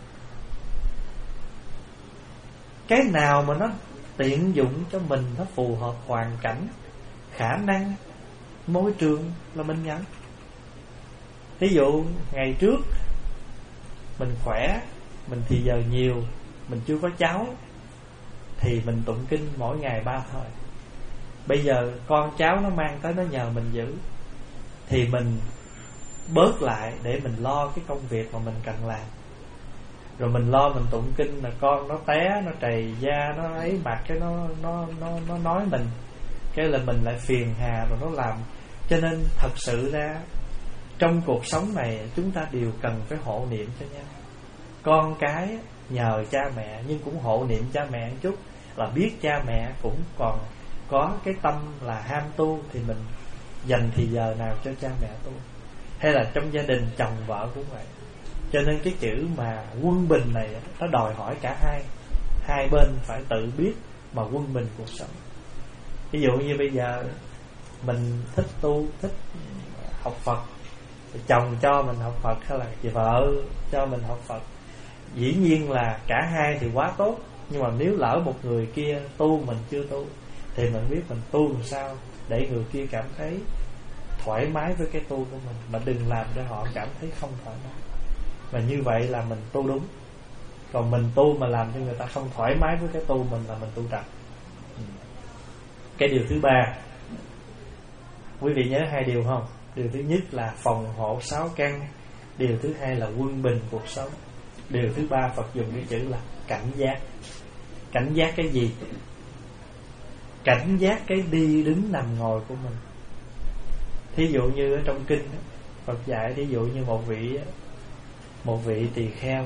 Cái nào mà nó tiện dụng cho mình, nó phù hợp hoàn cảnh, khả năng, môi trường là mình nhận. Ví dụ ngày trước mình khỏe, mình thì giờ nhiều, mình chưa có cháu, thì mình tụng kinh mỗi ngày ba thời. Bây giờ con cháu nó mang tới, nó nhờ mình giữ, thì mình bớt lại để mình lo cái công việc mà mình cần làm. Rồi mình lo mình tụng kinh là con nó té, nó trầy da, nó ấy mặt, cái nó nó nó nó nói mình, cái là mình lại phiền hà rồi nó làm. Cho nên thật sự ra trong cuộc sống này chúng ta đều cần phải hộ niệm cho nhau. Con cái nhờ cha mẹ nhưng cũng hộ niệm cha mẹ một chút, là biết cha mẹ cũng còn có cái tâm là ham tu, thì mình dành thì giờ nào cho cha mẹ tu. Hay là trong gia đình chồng vợ cũng vậy. Cho nên cái chữ mà quân bình này nó đòi hỏi cả hai, hai bên phải tự biết mà quân bình cuộc sống. Ví dụ như bây giờ mình thích tu, thích học Phật, chồng cho mình học Phật hay là chị vợ cho mình học Phật, dĩ nhiên là cả hai thì quá tốt. Nhưng mà nếu lỡ một người kia tu mình chưa tu, thì mình biết mình tu làm sao để người kia cảm thấy thoải mái với cái tu của mình, mà đừng làm cho họ cảm thấy không thoải mái. Và như vậy là mình tu đúng. Còn mình tu mà làm cho người ta không thoải mái với cái tu mình là mình tu trật. Cái điều thứ ba, quý vị nhớ hai điều không? Điều thứ nhất là phòng hộ sáu căn, điều thứ hai là quân bình cuộc sống, điều thứ ba Phật dùng cái chữ là cảnh giác. Cảnh giác cái gì? Cảnh giác cái đi đứng nằm ngồi của mình. Thí dụ như ở trong kinh Phật dạy, thí dụ như một vị một vị tỳ kheo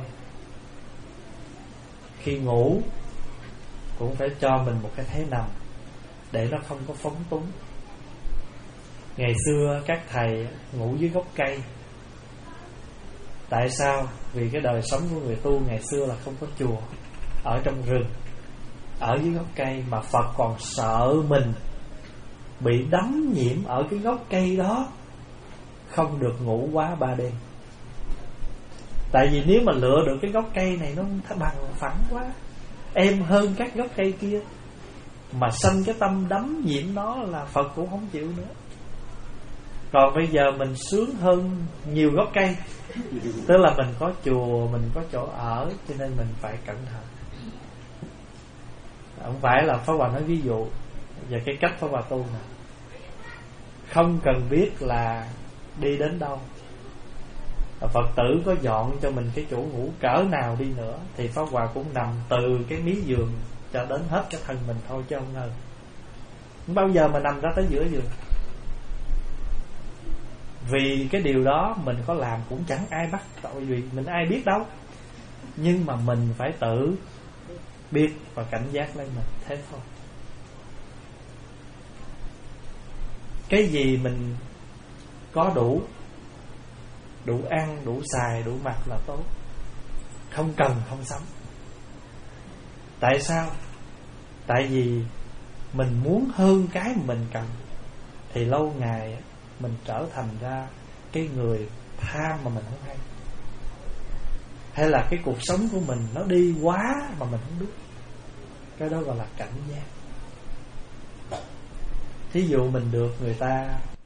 khi ngủ cũng phải cho mình một cái thế nằm để nó không có phóng túng. Ngày xưa các thầy ngủ dưới gốc cây. Tại sao? Vì cái đời sống của người tu ngày xưa là không có chùa, ở trong rừng, ở dưới gốc cây, mà Phật còn sợ mình bị đắm nhiễm ở cái gốc cây đó, không được ngủ quá ba đêm. Tại vì nếu mà lựa được cái gốc cây này nó bằng phẳng quá, em hơn các gốc cây kia, mà sanh cái tâm đắm nhiễm nó là Phật cũng không chịu nữa. Còn bây giờ mình sướng hơn nhiều gốc cây, tức là mình có chùa, mình có chỗ ở, cho nên mình phải cẩn thận. Không phải là Pháp Hòa nói ví dụ về cái cách Pháp Hòa tu này, không cần biết là đi đến đâu, Phật tử có dọn cho mình cái chỗ ngủ cỡ nào đi nữa thì Pháp Hòa cũng nằm từ cái mí giường cho đến hết cái thân mình thôi, chứ không ngờ không bao giờ mà nằm ra tới giữa giường. Vì cái điều đó mình có làm cũng chẳng ai bắt tội gì, mình ai biết đâu. Nhưng mà mình phải tự biết và cảnh giác lên mình, thế thôi. Cái gì mình có đủ, đủ ăn, đủ xài, đủ mặc là tốt, không cần không sắm. Tại sao? Tại vì mình muốn hơn cái mình cần, thì lâu ngày mình trở thành ra cái người tham mà mình không hay, hay là cái cuộc sống của mình nó đi quá mà mình không biết. Cái đó gọi là cảnh giác. Thí dụ mình được người ta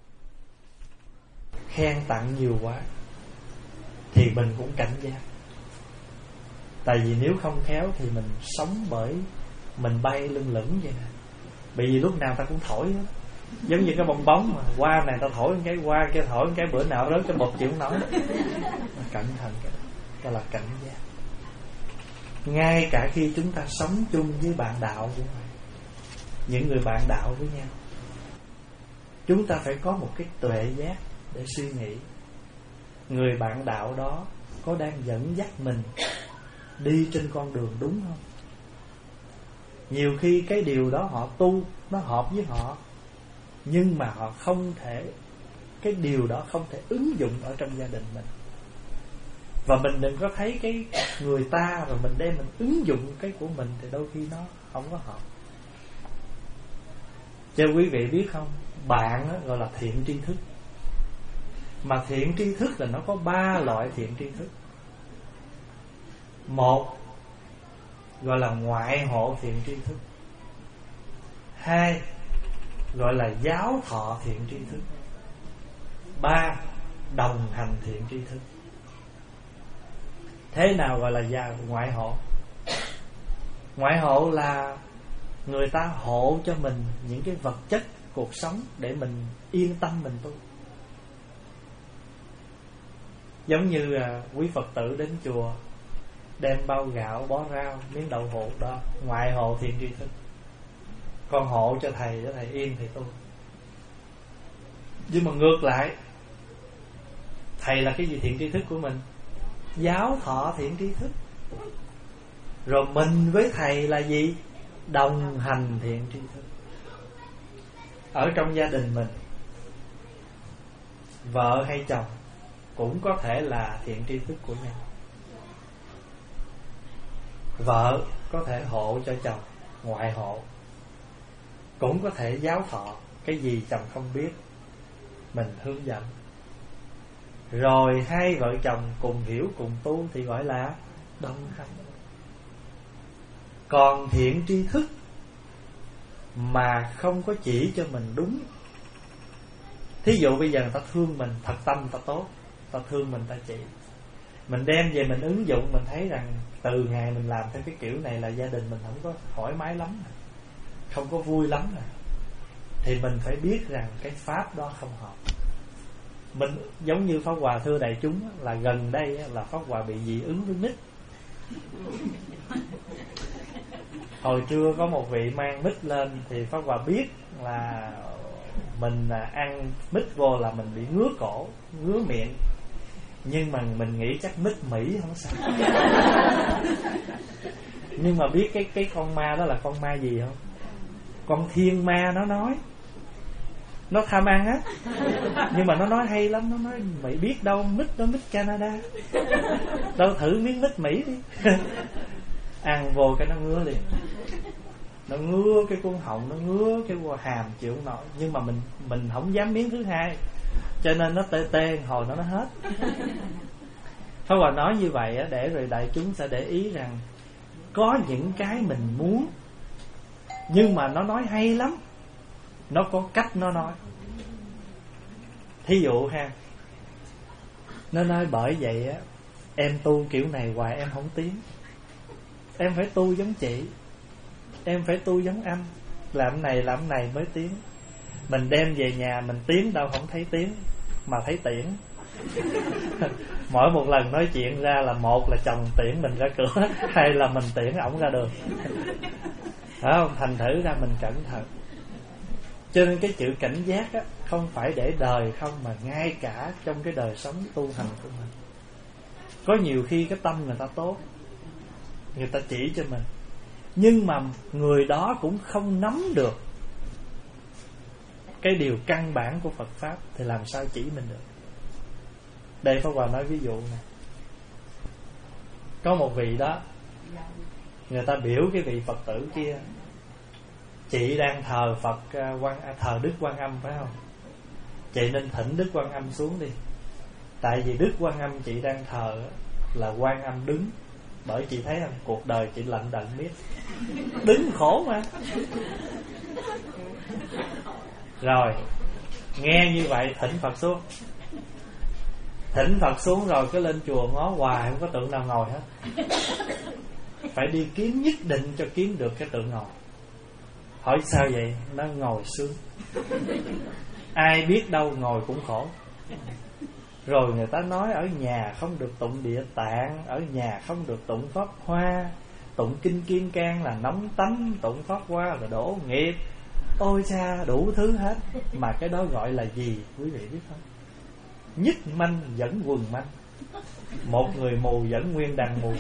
khen tặng nhiều quá thì mình cũng cảnh giác. Tại vì nếu không khéo thì mình sống bởi mình bay lưng lửng vậy nè. Bởi vì lúc nào ta cũng thổi hết, giống như cái bong bóng mà qua này ta thổi một cái, qua cái thổi một cái, bữa nào rớt cái bột chịu không nổi. Cẩn thận, cái đó gọi là cảnh giác. Ngay cả khi chúng ta sống chung với bạn đạo cũng vậy, những người bạn đạo với nhau, chúng ta phải có một cái tuệ giác để suy nghĩ, người bạn đạo đó có đang dẫn dắt mình đi trên con đường đúng không? Nhiều khi cái điều đó họ tu nó hợp với họ, nhưng mà họ không thể, cái điều đó không thể ứng dụng ở trong gia đình mình. Và mình đừng có thấy cái người ta rồi mình đem mình ứng dụng cái của mình, thì đôi khi nó không có hợp. Cho quý vị biết không, bạn đó gọi là thiện tri thức. Mà thiện tri thức là nó có ba loại thiện tri thức. Một gọi là ngoại hộ thiện tri thức. Hai gọi là giáo thọ thiện tri thức. Ba đồng hành thiện tri thức. Thế nào gọi là gia ngoại hộ? Ngoại hộ là người ta hộ cho mình những cái vật chất cuộc sống để mình yên tâm mình tu. Giống như à, quý Phật tử đến chùa đem bao gạo, bó rau, miếng đậu hũ, đó ngoại hộ thiện tri thức. Con hộ cho thầy, cho thầy yên thì tu. Nhưng mà ngược lại, thầy là cái gì thiện tri thức của mình? Giáo thọ thiện tri thức. Rồi mình với thầy là gì? Đồng hành thiện tri thức. Ở trong gia đình mình, vợ hay chồng cũng có thể là thiện tri thức của nhau. Vợ có thể hộ cho chồng, ngoại hộ. Cũng có thể giáo thọ, cái gì chồng không biết mình hướng dẫn. Rồi hai vợ chồng cùng hiểu cùng tu thì gọi là đồng hành. Còn thiện tri thức mà không có chỉ cho mình đúng, thí dụ bây giờ người ta thương mình, thật tâm người ta tốt, ta thương mình, ta chỉ, mình đem về mình ứng dụng, mình thấy rằng từ ngày mình làm theo cái kiểu này là gia đình mình không có thoải mái lắm, không có vui lắm nè, thì mình phải biết rằng cái pháp đó không hợp. Mình giống như Pháp Hòa thưa đại chúng là gần đây là Pháp Hòa bị dị ứng với mít. Hồi trưa có một vị mang mít lên thì Pháp Hòa biết là mình ăn mít vô là mình bị ngứa cổ, ngứa miệng. Nhưng mà mình nghĩ chắc mít Mỹ không sao. Nhưng mà biết cái cái con ma đó là con ma gì không? Con thiên ma. Nó nói nó tham ăn á, nhưng mà nó nói hay lắm. Nó nói mày biết đâu, mít đó mít Canada, đâu thử miếng mít Mỹ đi. Ăn vô cái nó ngứa liền. nó ngứa cái cuốn họng, nó ngứa cái hàm chịu không nổi. Nhưng mà mình mình không dám miếng thứ hai, cho nên nó tê tê hồi nó nó hết. Pháp Hòa nói như vậy để rồi đại chúng sẽ để ý rằng có những cái mình muốn, nhưng mà nó nói hay lắm, nó có cách nó nói. Thí dụ ha, nó nói bởi vậy á, em tu kiểu này hoài em không tiến, em phải tu giống chị, em phải tu giống anh, làm này làm này mới tiến. Mình đem về nhà mình tiến đâu không thấy tiến, mà thấy tiễn. Mỗi một lần nói chuyện ra là một là chồng tiễn mình ra cửa, hay là mình tiễn ổng ra đường. Phải không? Thành thử ra mình cẩn thận. Cho nên cái chữ cảnh giác á, không phải để đời không, mà ngay cả trong cái đời sống tu hành của mình. Có nhiều khi cái tâm người ta tốt, người ta chỉ cho mình, nhưng mà người đó cũng không nắm được cái điều căn bản của Phật Pháp, thì làm sao chỉ mình được. Đây Pháp Hòa nói ví dụ này. Có một vị đó, người ta biểu cái vị Phật tử kia, chị đang thờ Phật quan thờ Đức Quan Âm phải không? Chị nên thỉnh Đức Quan Âm xuống đi. Tại vì Đức Quan Âm chị đang thờ là Quan Âm đứng. Bởi chị thấy không, cuộc đời chị lận đận biết, đứng khổ mà. Rồi nghe như vậy thỉnh Phật xuống. Thỉnh Phật xuống rồi cứ lên chùa ngó hoài không có tượng nào ngồi hết. Phải đi kiếm, nhất định cho kiếm được cái tượng ngồi. Hỏi sao vậy? Nó ngồi sướng. Ai biết đâu ngồi cũng khổ. Rồi người ta nói ở nhà không được tụng Địa Tạng, ở nhà không được tụng Pháp Hoa, tụng Kinh Kim Cang là nóng tánh, tụng Pháp Hoa là đổ nghiệp. Ôi cha, đủ thứ hết. Mà cái đó gọi là gì quý vị biết không? Nhất manh dẫn quần manh. Một người mù dẫn nguyên đàn mù.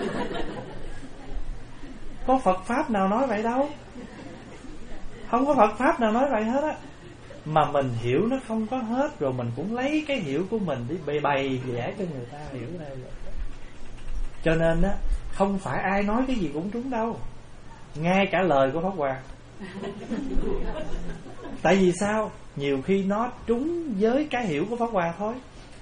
Có Phật Pháp nào nói vậy đâu. Không có Phật Pháp nào nói vậy hết á. Mà mình hiểu nó không có hết, rồi mình cũng lấy cái hiểu của mình đi bày bày vẽ cho người ta hiểu ra. Cho nên á, không phải ai nói cái gì cũng trúng đâu, ngay cả lời của Pháp Hòa. Tại vì sao? Nhiều khi nó trúng với cái hiểu của Pháp Hòa thôi,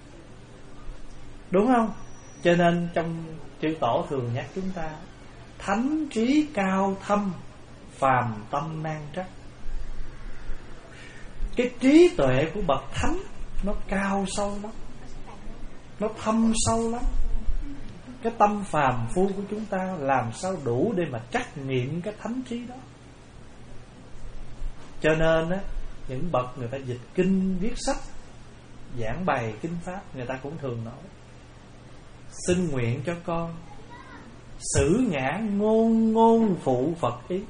đúng không? Cho nên trong chư tổ thường nhắc chúng ta: thánh trí cao thâm, phàm tâm nan trắc. Cái trí tuệ của bậc thánh nó cao sâu lắm, nó thâm sâu lắm. Cái tâm phàm phu của chúng ta làm sao đủ để mà trắc nghiệm cái thánh trí đó. Cho nên á, những bậc người ta dịch kinh, viết sách, giảng bày kinh pháp, người ta cũng thường nói: xin nguyện cho con xử ngã ngôn ngôn phụ Phật ý.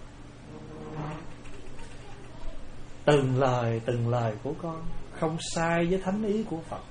Từng lời từng lời của con không sai với thánh ý của Phật.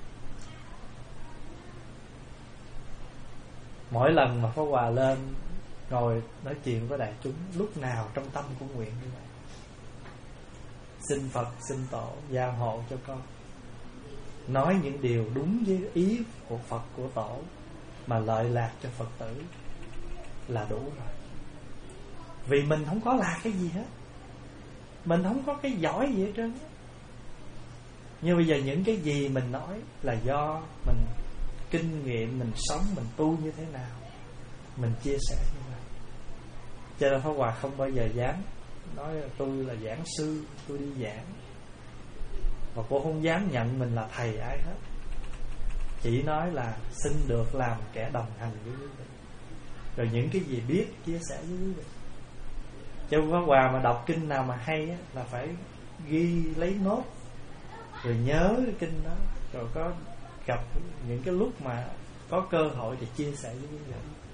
Mỗi lần mà Pháp Hòa lên ngồi nói chuyện với đại chúng, lúc nào trong tâm cũng nguyện như vậy: xin Phật, xin Tổ gia hộ cho con nói những điều đúng với ý của Phật, của Tổ, mà lợi lạc cho Phật tử là đủ rồi. Vì mình không có là cái gì hết, mình không có cái giỏi gì hết trơn. Nhưng bây giờ những cái gì mình nói là do mình kinh nghiệm, mình sống, mình tu như thế nào, mình chia sẻ như vậy. Cho nên Pháp Hòa không bao giờ dám nói là tôi là giảng sư, tôi đi giảng. Và cô không dám nhận mình là thầy ai hết. Chỉ nói là xin được làm kẻ đồng hành với quý vị, rồi những cái gì biết chia sẻ với quý vị. Cho Pháp Hòa mà đọc kinh nào mà hay á, là phải ghi lấy nốt, rồi nhớ cái kinh đó, rồi có gặp những cái lúc mà có cơ hội thì chia sẻ với quý vị.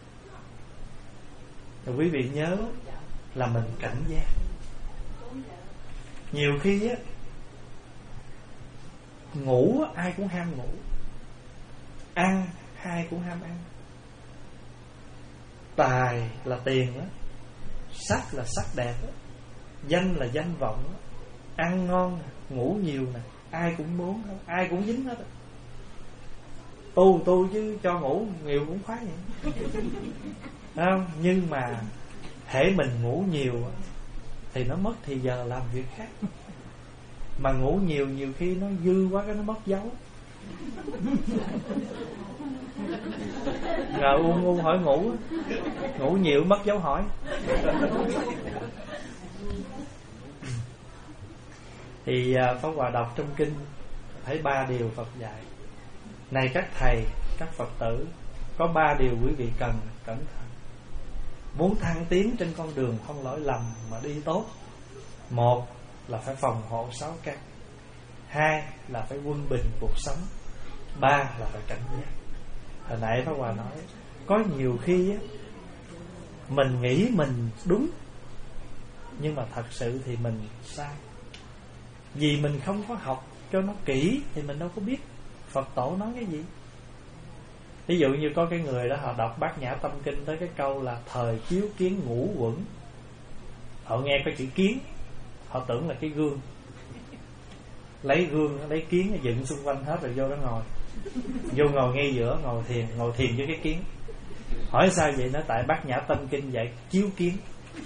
Rồi quý vị nhớ là mình cảnh giác. Nhiều khi á, ngủ ai cũng ham ngủ, ăn ai cũng ham ăn, tài là tiền đó, sắc là sắc đẹp đó, danh là danh vọng đó, ăn ngon nè, ngủ nhiều nè, ai cũng muốn, ai cũng dính hết. Tu tu chứ cho ngủ nhiều cũng khoái vậy. Không? Nhưng mà hễ mình ngủ nhiều thì nó mất thì giờ làm việc khác. Mà ngủ nhiều nhiều khi nó dư quá cái nó mất dấu. Ngờ u ngu hỏi ngủ, ngủ nhiều mất dấu hỏi. Thì Pháp Hòa đọc trong kinh thấy ba điều Phật dạy. Này các thầy, các Phật tử, có ba điều quý vị cần cẩn thận muốn thăng tiến trên con đường không lỗi lầm mà đi tốt. Một là phải phòng hộ sáu căn. Hai là phải quân bình cuộc sống. Ba là phải cảnh giác. Hồi nãy Pháp Hòa nói có nhiều khi á, mình nghĩ mình đúng nhưng mà thật sự thì mình sai. Vì mình không có học cho nó kỹ thì mình đâu có biết Phật tổ nói cái gì. Ví dụ như có cái người đó họ đọc Bát Nhã Tâm Kinh tới cái câu là thời chiếu kiến ngũ quẩn. Họ nghe cái chữ kiến, họ tưởng là cái gương. Lấy gương, lấy kiến dựng xung quanh hết rồi vô đó ngồi. Vô ngồi ngay giữa, ngồi thiền, ngồi thiền với cái kiến. Hỏi sao vậy? Nói tại Bát Nhã Tâm Kinh dạy chiếu kiến.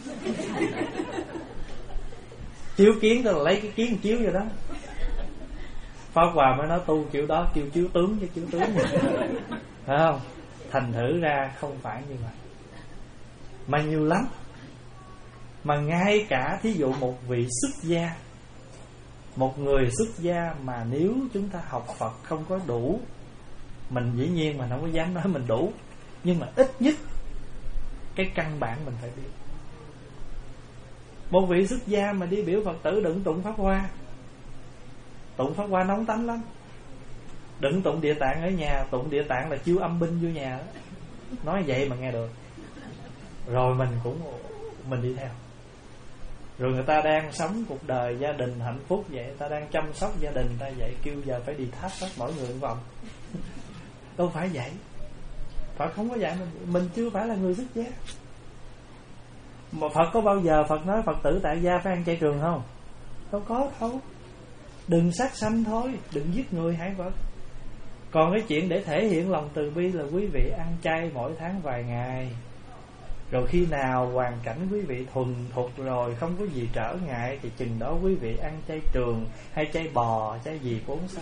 Chiếu kiến tức là lấy cái kiến chiếu vô đó. Pháp Hòa mới nói tu kiểu đó kêu chiếu tướng chứ chiếu tướng gì. Phải không? Thành thử ra không phải như vậy. Mà nhiều lắm. Mà ngay cả thí dụ một vị xuất gia, một người xuất gia mà nếu chúng ta học Phật không có đủ, mình dĩ nhiên mình không có dám nói mình đủ, nhưng mà ít nhất cái căn bản mình phải biết. Một vị xuất gia mà đi biểu Phật tử đừng tụng Pháp Hoa, tụng Pháp Hoa nóng tánh lắm. Đừng tụng Địa Tạng ở nhà, tụng Địa Tạng là chiêu âm binh vô nhà đó. Nói vậy mà nghe được. Rồi mình cũng mình đi theo. Rồi người ta đang sống cuộc đời gia đình hạnh phúc vậy, người ta đang chăm sóc gia đình ta vậy, kêu giờ phải đi tháp hết mỗi người một vòng. Đâu phải vậy. Phật không có dạy mình. Mình chưa phải là người xuất gia. Mà Phật có bao giờ Phật nói Phật tử tại gia phải ăn chay trường không? Đâu có đâu. Đừng sát sanh thôi, đừng giết người hại vật. Còn cái chuyện để thể hiện lòng từ bi là quý vị ăn chay mỗi tháng vài ngày. Rồi khi nào hoàn cảnh quý vị thuần thục rồi, không có gì trở ngại, thì chừng đó quý vị ăn chay trường hay chay bò, chay gì cũng không sao.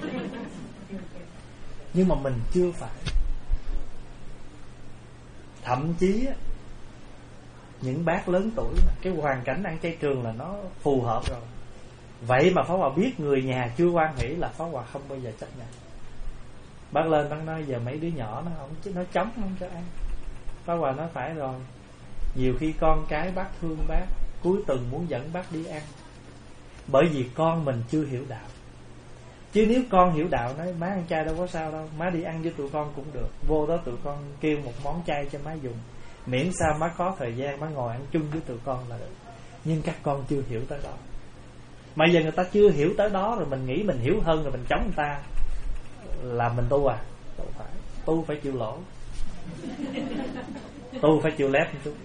Nhưng mà mình chưa phải. Thậm chí những bác lớn tuổi cái hoàn cảnh ăn chay trường là nó phù hợp rồi. Vậy mà Pháp Hòa biết người nhà chưa hoan hỷ là Pháp Hòa không bao giờ chấp nhận. Bác lên bác nói giờ mấy đứa nhỏ nó không, nó chống không cho ăn. Pháp Hòa nói phải rồi. Nhiều khi con cái bác thương bác, cuối tuần muốn dẫn bác đi ăn. Bởi vì con mình chưa hiểu đạo. Chứ nếu con hiểu đạo nói má ăn chay đâu có sao đâu, má đi ăn với tụi con cũng được. Vô đó tụi con kêu một món chay cho má dùng, miễn sao má có thời gian má ngồi ăn chung với tụi con là được. Nhưng các con chưa hiểu tới đó. Mà giờ người ta chưa hiểu tới đó rồi mình nghĩ mình hiểu hơn rồi mình chống người ta là mình tu à? Đâu phải. Tu phải chịu lỗ, tu phải chịu lép một chút.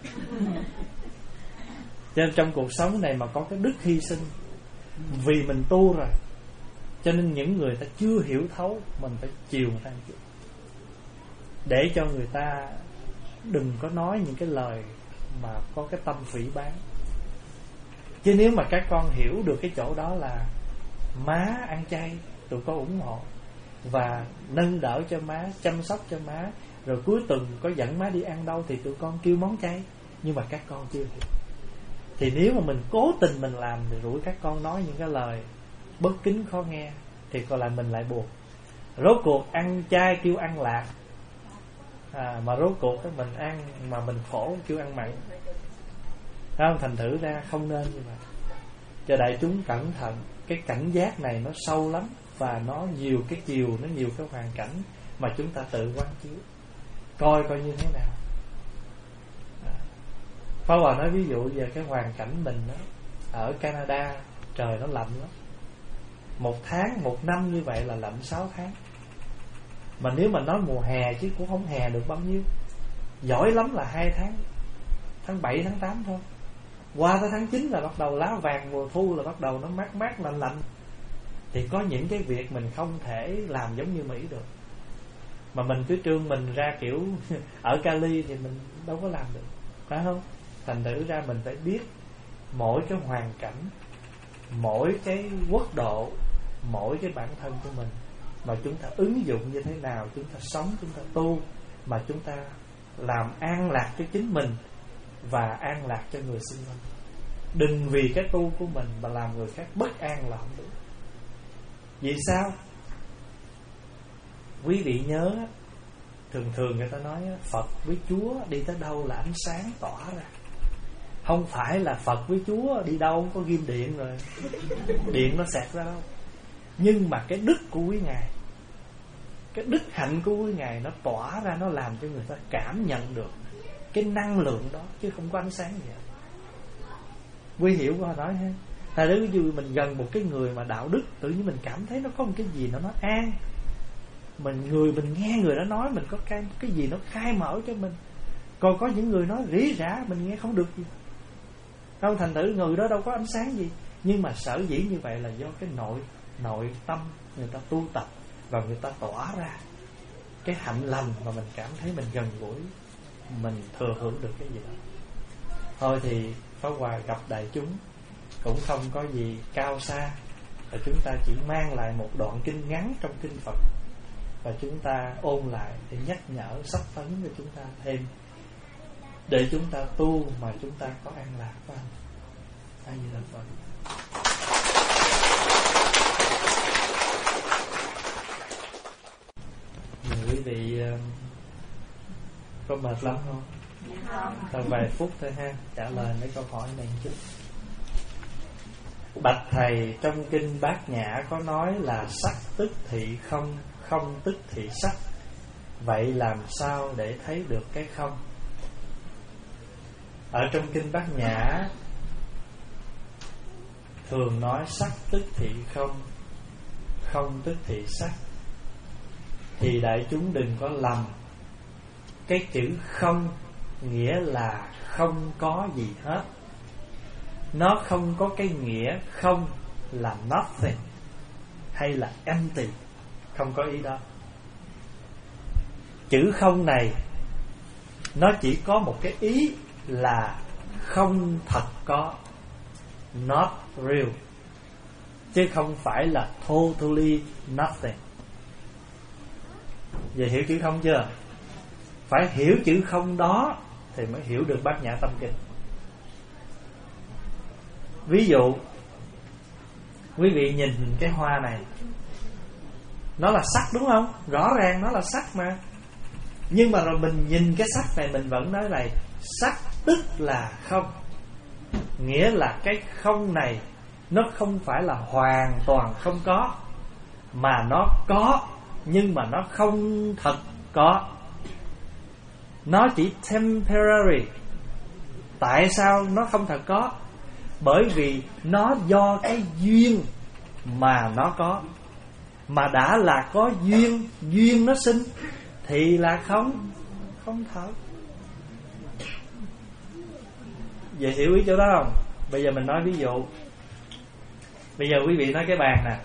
Cho nên trong cuộc sống này mà có cái đức hy sinh vì mình tu rồi, cho nên những người ta chưa hiểu thấu mình phải chiều người ta một chút, để cho người ta đừng có nói những cái lời mà có cái tâm phỉ báng. Chứ nếu mà các con hiểu được cái chỗ đó là má ăn chay, tụi con ủng hộ và nâng đỡ cho má, chăm sóc cho má, rồi cuối tuần có dẫn má đi ăn đâu thì tụi con kêu món chay. Nhưng mà các con chưa hiểu. Thì nếu mà mình cố tình mình làm thì rủi các con nói những cái lời bất kính khó nghe, thì còn lại mình lại buồn. Rốt cuộc ăn chay kêu ăn lạc, à, mà rốt cuộc cái mình ăn mà mình khổ kêu ăn mặn. Không, thành thử ra không nên như vậy. Cho đại chúng cẩn thận. Cái cảnh giác này nó sâu lắm, và nó nhiều cái chiều, nó nhiều cái hoàn cảnh mà chúng ta tự quán chiếu, coi coi như thế nào. à. Pháp Hòa nói ví dụ về cái hoàn cảnh mình đó, ở Canada trời nó lạnh lắm. Một tháng, một năm như vậy là lạnh sáu tháng. Mà nếu mà nói mùa hè chứ cũng không hè được bao nhiêu. Giỏi lắm là hai tháng, tháng bảy, tháng tám thôi. Qua tới tháng chín là bắt đầu lá vàng mùa thu, là bắt đầu nó mát mát lạnh lạnh. Thì có những cái việc mình không thể làm giống như Mỹ được. Mà mình cứ trương mình ra kiểu ở Cali thì mình đâu có làm được, phải không? Thành thử ra mình phải biết mỗi cái hoàn cảnh, mỗi cái quốc độ, mỗi cái bản thân của mình, mà chúng ta ứng dụng như thế nào, chúng ta sống, chúng ta tu, mà chúng ta làm an lạc cho chính mình và an lạc cho người xung quanh. Đừng vì cái tu của mình mà làm người khác bất an là không được. Vì sao? Quý vị nhớ, thường thường người ta nói Phật với Chúa đi tới đâu là ánh sáng tỏa ra. Không phải là Phật với Chúa đi đâu không có ghim điện rồi điện nó xẹt ra đâu. Nhưng mà cái đức của quý Ngài, cái đức hạnh của quý Ngài nó tỏa ra, nó làm cho người ta cảm nhận được cái năng lượng đó, chứ không có ánh sáng gì hết. Quý hiểu qua nói ha. Tại nếu như mình gần một cái người mà đạo đức, tự nhiên mình cảm thấy nó có một cái gì nó nó an. Mình người mình nghe người đó nói, mình có cái, cái gì nó khai mở cho mình. Còn có những người nói rỉ rả, mình nghe không được gì. Không, thành thử người đó đâu có ánh sáng gì. Nhưng mà sở dĩ như vậy là do cái nội nội tâm người ta tu tập, và người ta tỏa ra cái hạnh lành mà mình cảm thấy mình gần gũi, mình thừa hưởng được cái gì đó. Thôi thì Pháp Hòa gặp đại chúng cũng không có gì cao xa, và chúng ta chỉ mang lại một đoạn kinh ngắn trong kinh Phật, và chúng ta ôn lại để nhắc nhở sắp tấn cho chúng ta thêm, để chúng ta tu mà chúng ta có an lạc, phải không? A Di Đà Phật. Quý vị có mệt lắm không? Tầm vài phút thôi ha, trả lời mấy câu hỏi này chút. Bạch thầy, trong kinh Bát Nhã có nói là sắc tức thị không, không tức thị sắc. Vậy làm sao để thấy được cái không? Ở trong kinh Bát Nhã thường nói sắc tức thị không, không tức thị sắc. Thì đại chúng đừng có lầm. Cái chữ không nghĩa là không có gì hết. Nó không có cái nghĩa không là nothing hay là empty. Không có ý đó. Chữ không này nó chỉ có một cái ý là không thật có, not real, chứ không phải là totally nothing. Vậy hiểu chữ không chưa? Phải hiểu chữ không đó thì mới hiểu được Bát Nhã Tâm Kinh. Ví dụ, quý vị nhìn cái hoa này, nó là sắc đúng không? Rõ ràng nó là sắc mà. Nhưng mà rồi mình nhìn cái sắc này, mình vẫn nói là sắc tức là không. Nghĩa là cái không này nó không phải là hoàn toàn không có, mà nó có, nhưng mà nó không thật có. Nó chỉ temporary. Tại sao nó không thật có? Bởi vì nó do cái duyên mà nó có. Mà đã là có duyên, duyên nó sinh thì là không, không thật. Vậy hiểu ý chỗ đó không? Bây giờ mình nói ví dụ. Bây giờ quý vị nói cái bàn nè.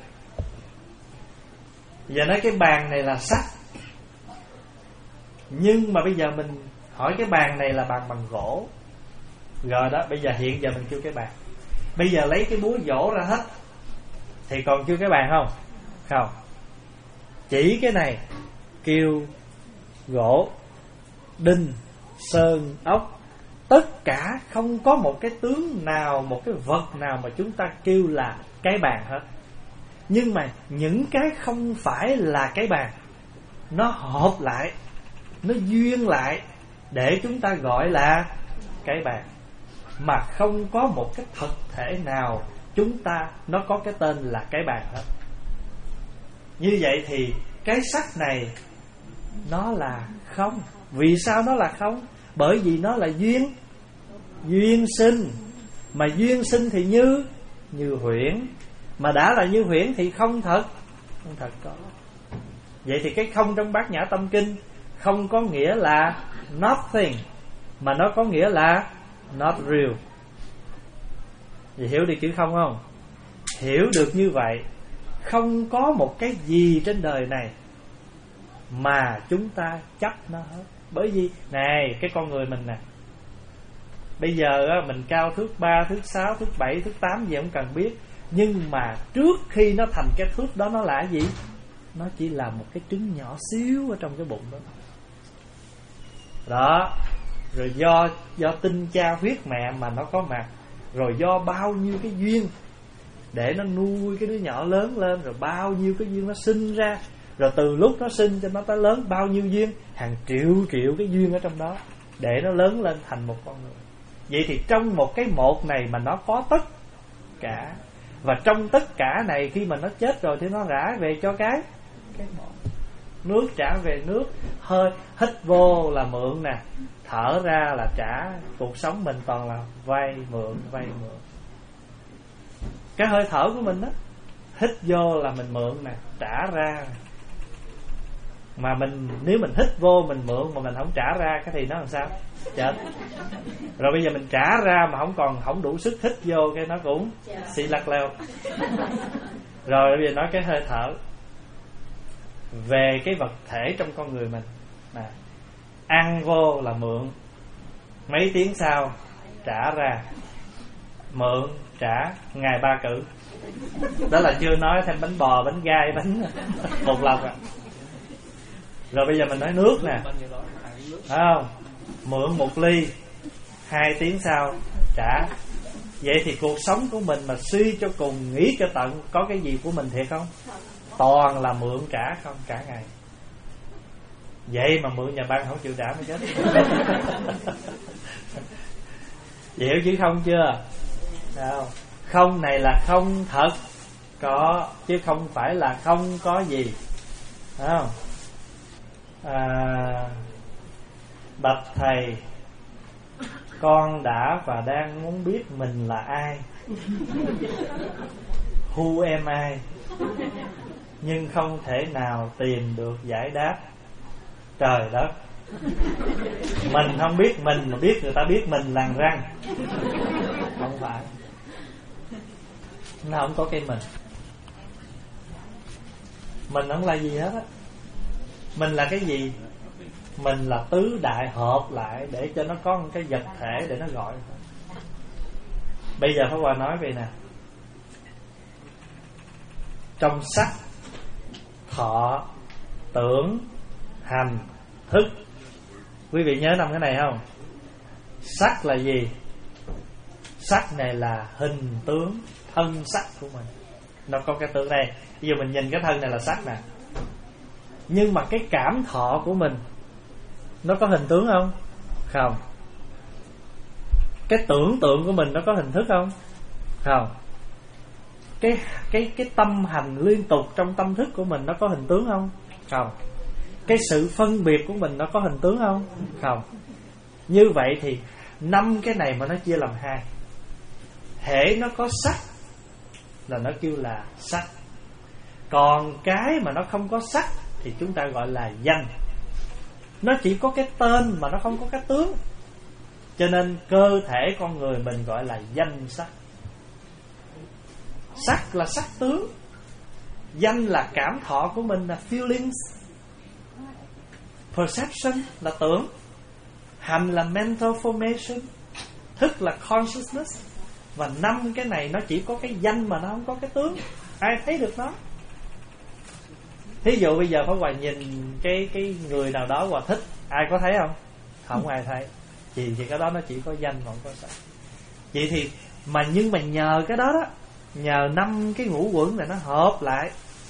Bây giờ nói cái bàn này là sắt. Nhưng mà bây giờ mình hỏi cái bàn này là bàn bằng gỗ. Rồi đó, bây giờ hiện giờ mình kêu cái bàn. Bây giờ lấy cái búa vỗ ra hết thì còn kêu cái bàn không? Không. Chỉ cái này kêu gỗ, đinh, sơn, ốc. Tất cả không có một cái tướng nào, một cái vật nào mà chúng ta kêu là cái bàn hết. Nhưng mà những cái không phải là cái bàn, nó hợp lại, nó duyên lại để chúng ta gọi là cái bàn. Mà không có một cái thực thể nào chúng ta nó có cái tên là cái bàn hết. Như vậy thì cái sắc này nó là không. Vì sao nó là không? Bởi vì nó là duyên, duyên sinh. Mà duyên sinh thì như như huyễn. Mà đã là như huyễn thì không thật, không thật có. Vậy thì cái không trong Bát Nhã Tâm Kinh không có nghĩa là nothing, mà nó có nghĩa là not real. Vậy hiểu được chữ không không? Hiểu được như vậy, không có một cái gì trên đời này mà chúng ta chấp nó hết. Bởi vì này, cái con người mình nè, Bây giờ á, mình cao thước ba, thước sáu, thước bảy, thước tám gì không cần biết. Nhưng mà trước khi nó thành cái thước đó, nó là gì? Nó chỉ là một cái trứng nhỏ xíu ở trong cái bụng đó. Đó. Rồi do do tinh cha huyết mẹ mà nó có mặt, rồi do bao nhiêu cái duyên để nó nuôi cái đứa nhỏ lớn lên, rồi bao nhiêu cái duyên nó sinh ra, rồi từ lúc nó sinh cho nó tới lớn bao nhiêu duyên, hàng triệu triệu cái duyên ở trong đó để nó lớn lên thành một con người. Vậy thì trong một cái một này mà nó có tất cả, và trong tất cả này khi mà nó chết rồi thì nó rã về cho cái cái một. Nước trả về nước, hơi hít vô là mượn nè, thở ra là trả. Cuộc sống mình toàn là vay mượn, vay mượn. Cái hơi thở của mình đó, hít vô là mình mượn nè, trả ra. Mà mình nếu mình hít vô mình mượn mà mình không trả ra, cái thì nó làm sao? Chết. Rồi bây giờ mình trả ra mà không còn không đủ sức hít vô, cái nó cũng xì lắc leo. Rồi bây giờ nói cái hơi thở. Về cái vật thể trong con người mình à, ăn vô là mượn, mấy tiếng sau trả ra. Mượn, trả, ngày ba cử. Đó là chưa nói thêm bánh bò, bánh gai, bánh bột lọc à. Rồi bây giờ mình nói nước nè, phải không? Mượn một ly, hai tiếng sau trả. Vậy thì cuộc sống của mình mà suy cho cùng, nghĩ cho tận, có cái gì của mình thiệt không? Toàn là mượn trả không cả ngày. Vậy mà mượn nhà băng không chịu trả mới chết. Hiểu chứ không chưa? Đâu. Không này là không thật có, chứ không phải là không có gì. Phải không? À, bạch thầy, con đã và đang muốn biết mình là ai. Who am I? Nhưng không thể nào tìm được giải đáp. Trời đất, mình không biết mình mà biết người ta biết mình lằn răng. Không phải. Nó không có cái mình. Mình không là gì hết á. Mình là cái gì? Mình là tứ đại hợp lại để cho nó có một cái vật thể để nó gọi. Bây giờ Pháp Hòa nói về nè, trong sắc, thọ, tưởng, hành, thức. Quý vị nhớ năm cái này không? Sắc là gì? Sắc này là hình tướng, thân sắc của mình. Nó có cái tướng đây. Bây giờ mình nhìn cái thân này là sắc nè. Nhưng mà cái cảm thọ của mình nó có hình tướng không? Không. Cái tưởng tượng của mình nó có hình thức không? Không. Cái cái cái tâm hành liên tục trong tâm thức của mình nó có hình tướng không? Không. Cái sự phân biệt của mình nó có hình tướng không? Không. Như vậy thì năm cái này mà nó chia làm hai. Hễ nó có sắc là nó kêu là sắc. Còn cái mà nó không có sắc thì chúng ta gọi là danh. Nó chỉ có cái tên mà nó không có cái tướng. Cho nên cơ thể con người mình gọi là danh sắc. Sắc là sắc tướng, danh là cảm thọ của mình, là feelings. Perception là tưởng, hành là mental formation, thức là consciousness. Và năm cái này nó chỉ có cái danh mà nó không có cái tướng. Ai thấy được nó? Thí dụ bây giờ Pháp Hòa nhìn cái cái người nào đó Hòa thích, ai có thấy không? Không ai thấy. Vì thì cái đó nó chỉ có danh mà không có sắc. Vậy thì mà nhưng mà nhờ cái đó đó, nhờ năm cái ngũ uẩn này nó hợp lại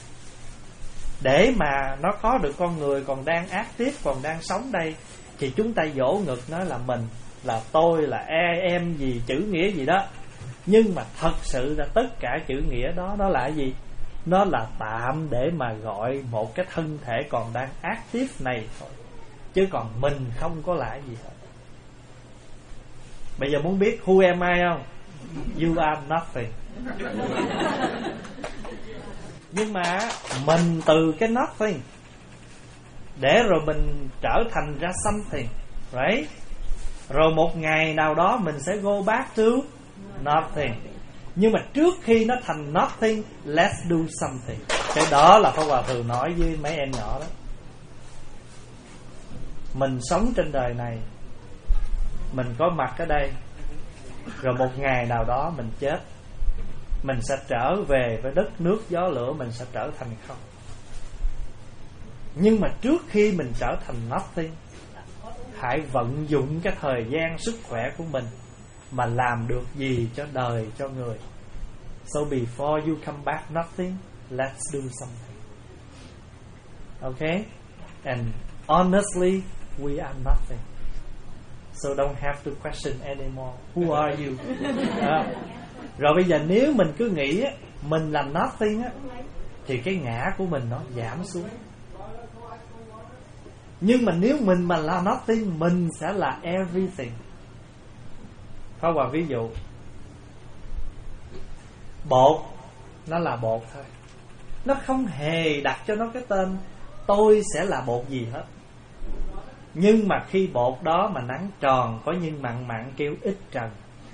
để mà nó có được con người còn đang ác tiếp, còn đang sống đây, thì chúng ta vỗ ngực nói là mình, là tôi, là e, em gì, chữ nghĩa gì đó. Nhưng mà thật sự là tất cả chữ nghĩa đó nó là gì? Nó là tạm để mà gọi một cái thân thể còn đang active này thôi. Chứ còn mình không có lại gì hết. Bây giờ muốn biết who am I không? You are nothing. Nhưng mà mình từ cái nothing để rồi mình trở thành ra something, right? Rồi một ngày nào đó mình sẽ go back to nothing. Nhưng mà trước khi nó thành nothing, let's do something. Cái đó là Pháp Hòa thường nói với mấy em nhỏ đó. Mình sống trên đời này, mình có mặt ở đây Rồi một ngày nào đó mình chết, mình sẽ trở về với đất nước gió lửa, mình sẽ trở thành không. Nhưng mà trước khi mình trở thành nothing, hãy vận dụng cái thời gian, sức khỏe của mình mà làm được gì cho đời, cho người. So before you come back nothing, let's do something. Okay? And honestly, we are nothing. So don't have to question anymore. Who are you? À, rồi bây giờ nếu mình cứ nghĩ mình là nothing á, thì cái ngã của mình nó giảm xuống. Nhưng mà nếu mình mà là nothing, mình sẽ là everything. Có một ví dụ, bột nó là bột thôi, nó không hề đặt cho nó cái tên tôi sẽ là bột gì hết. Nhưng mà khi bột đó mà nắng tròn, có nhân mặn mặn kêu ít trần.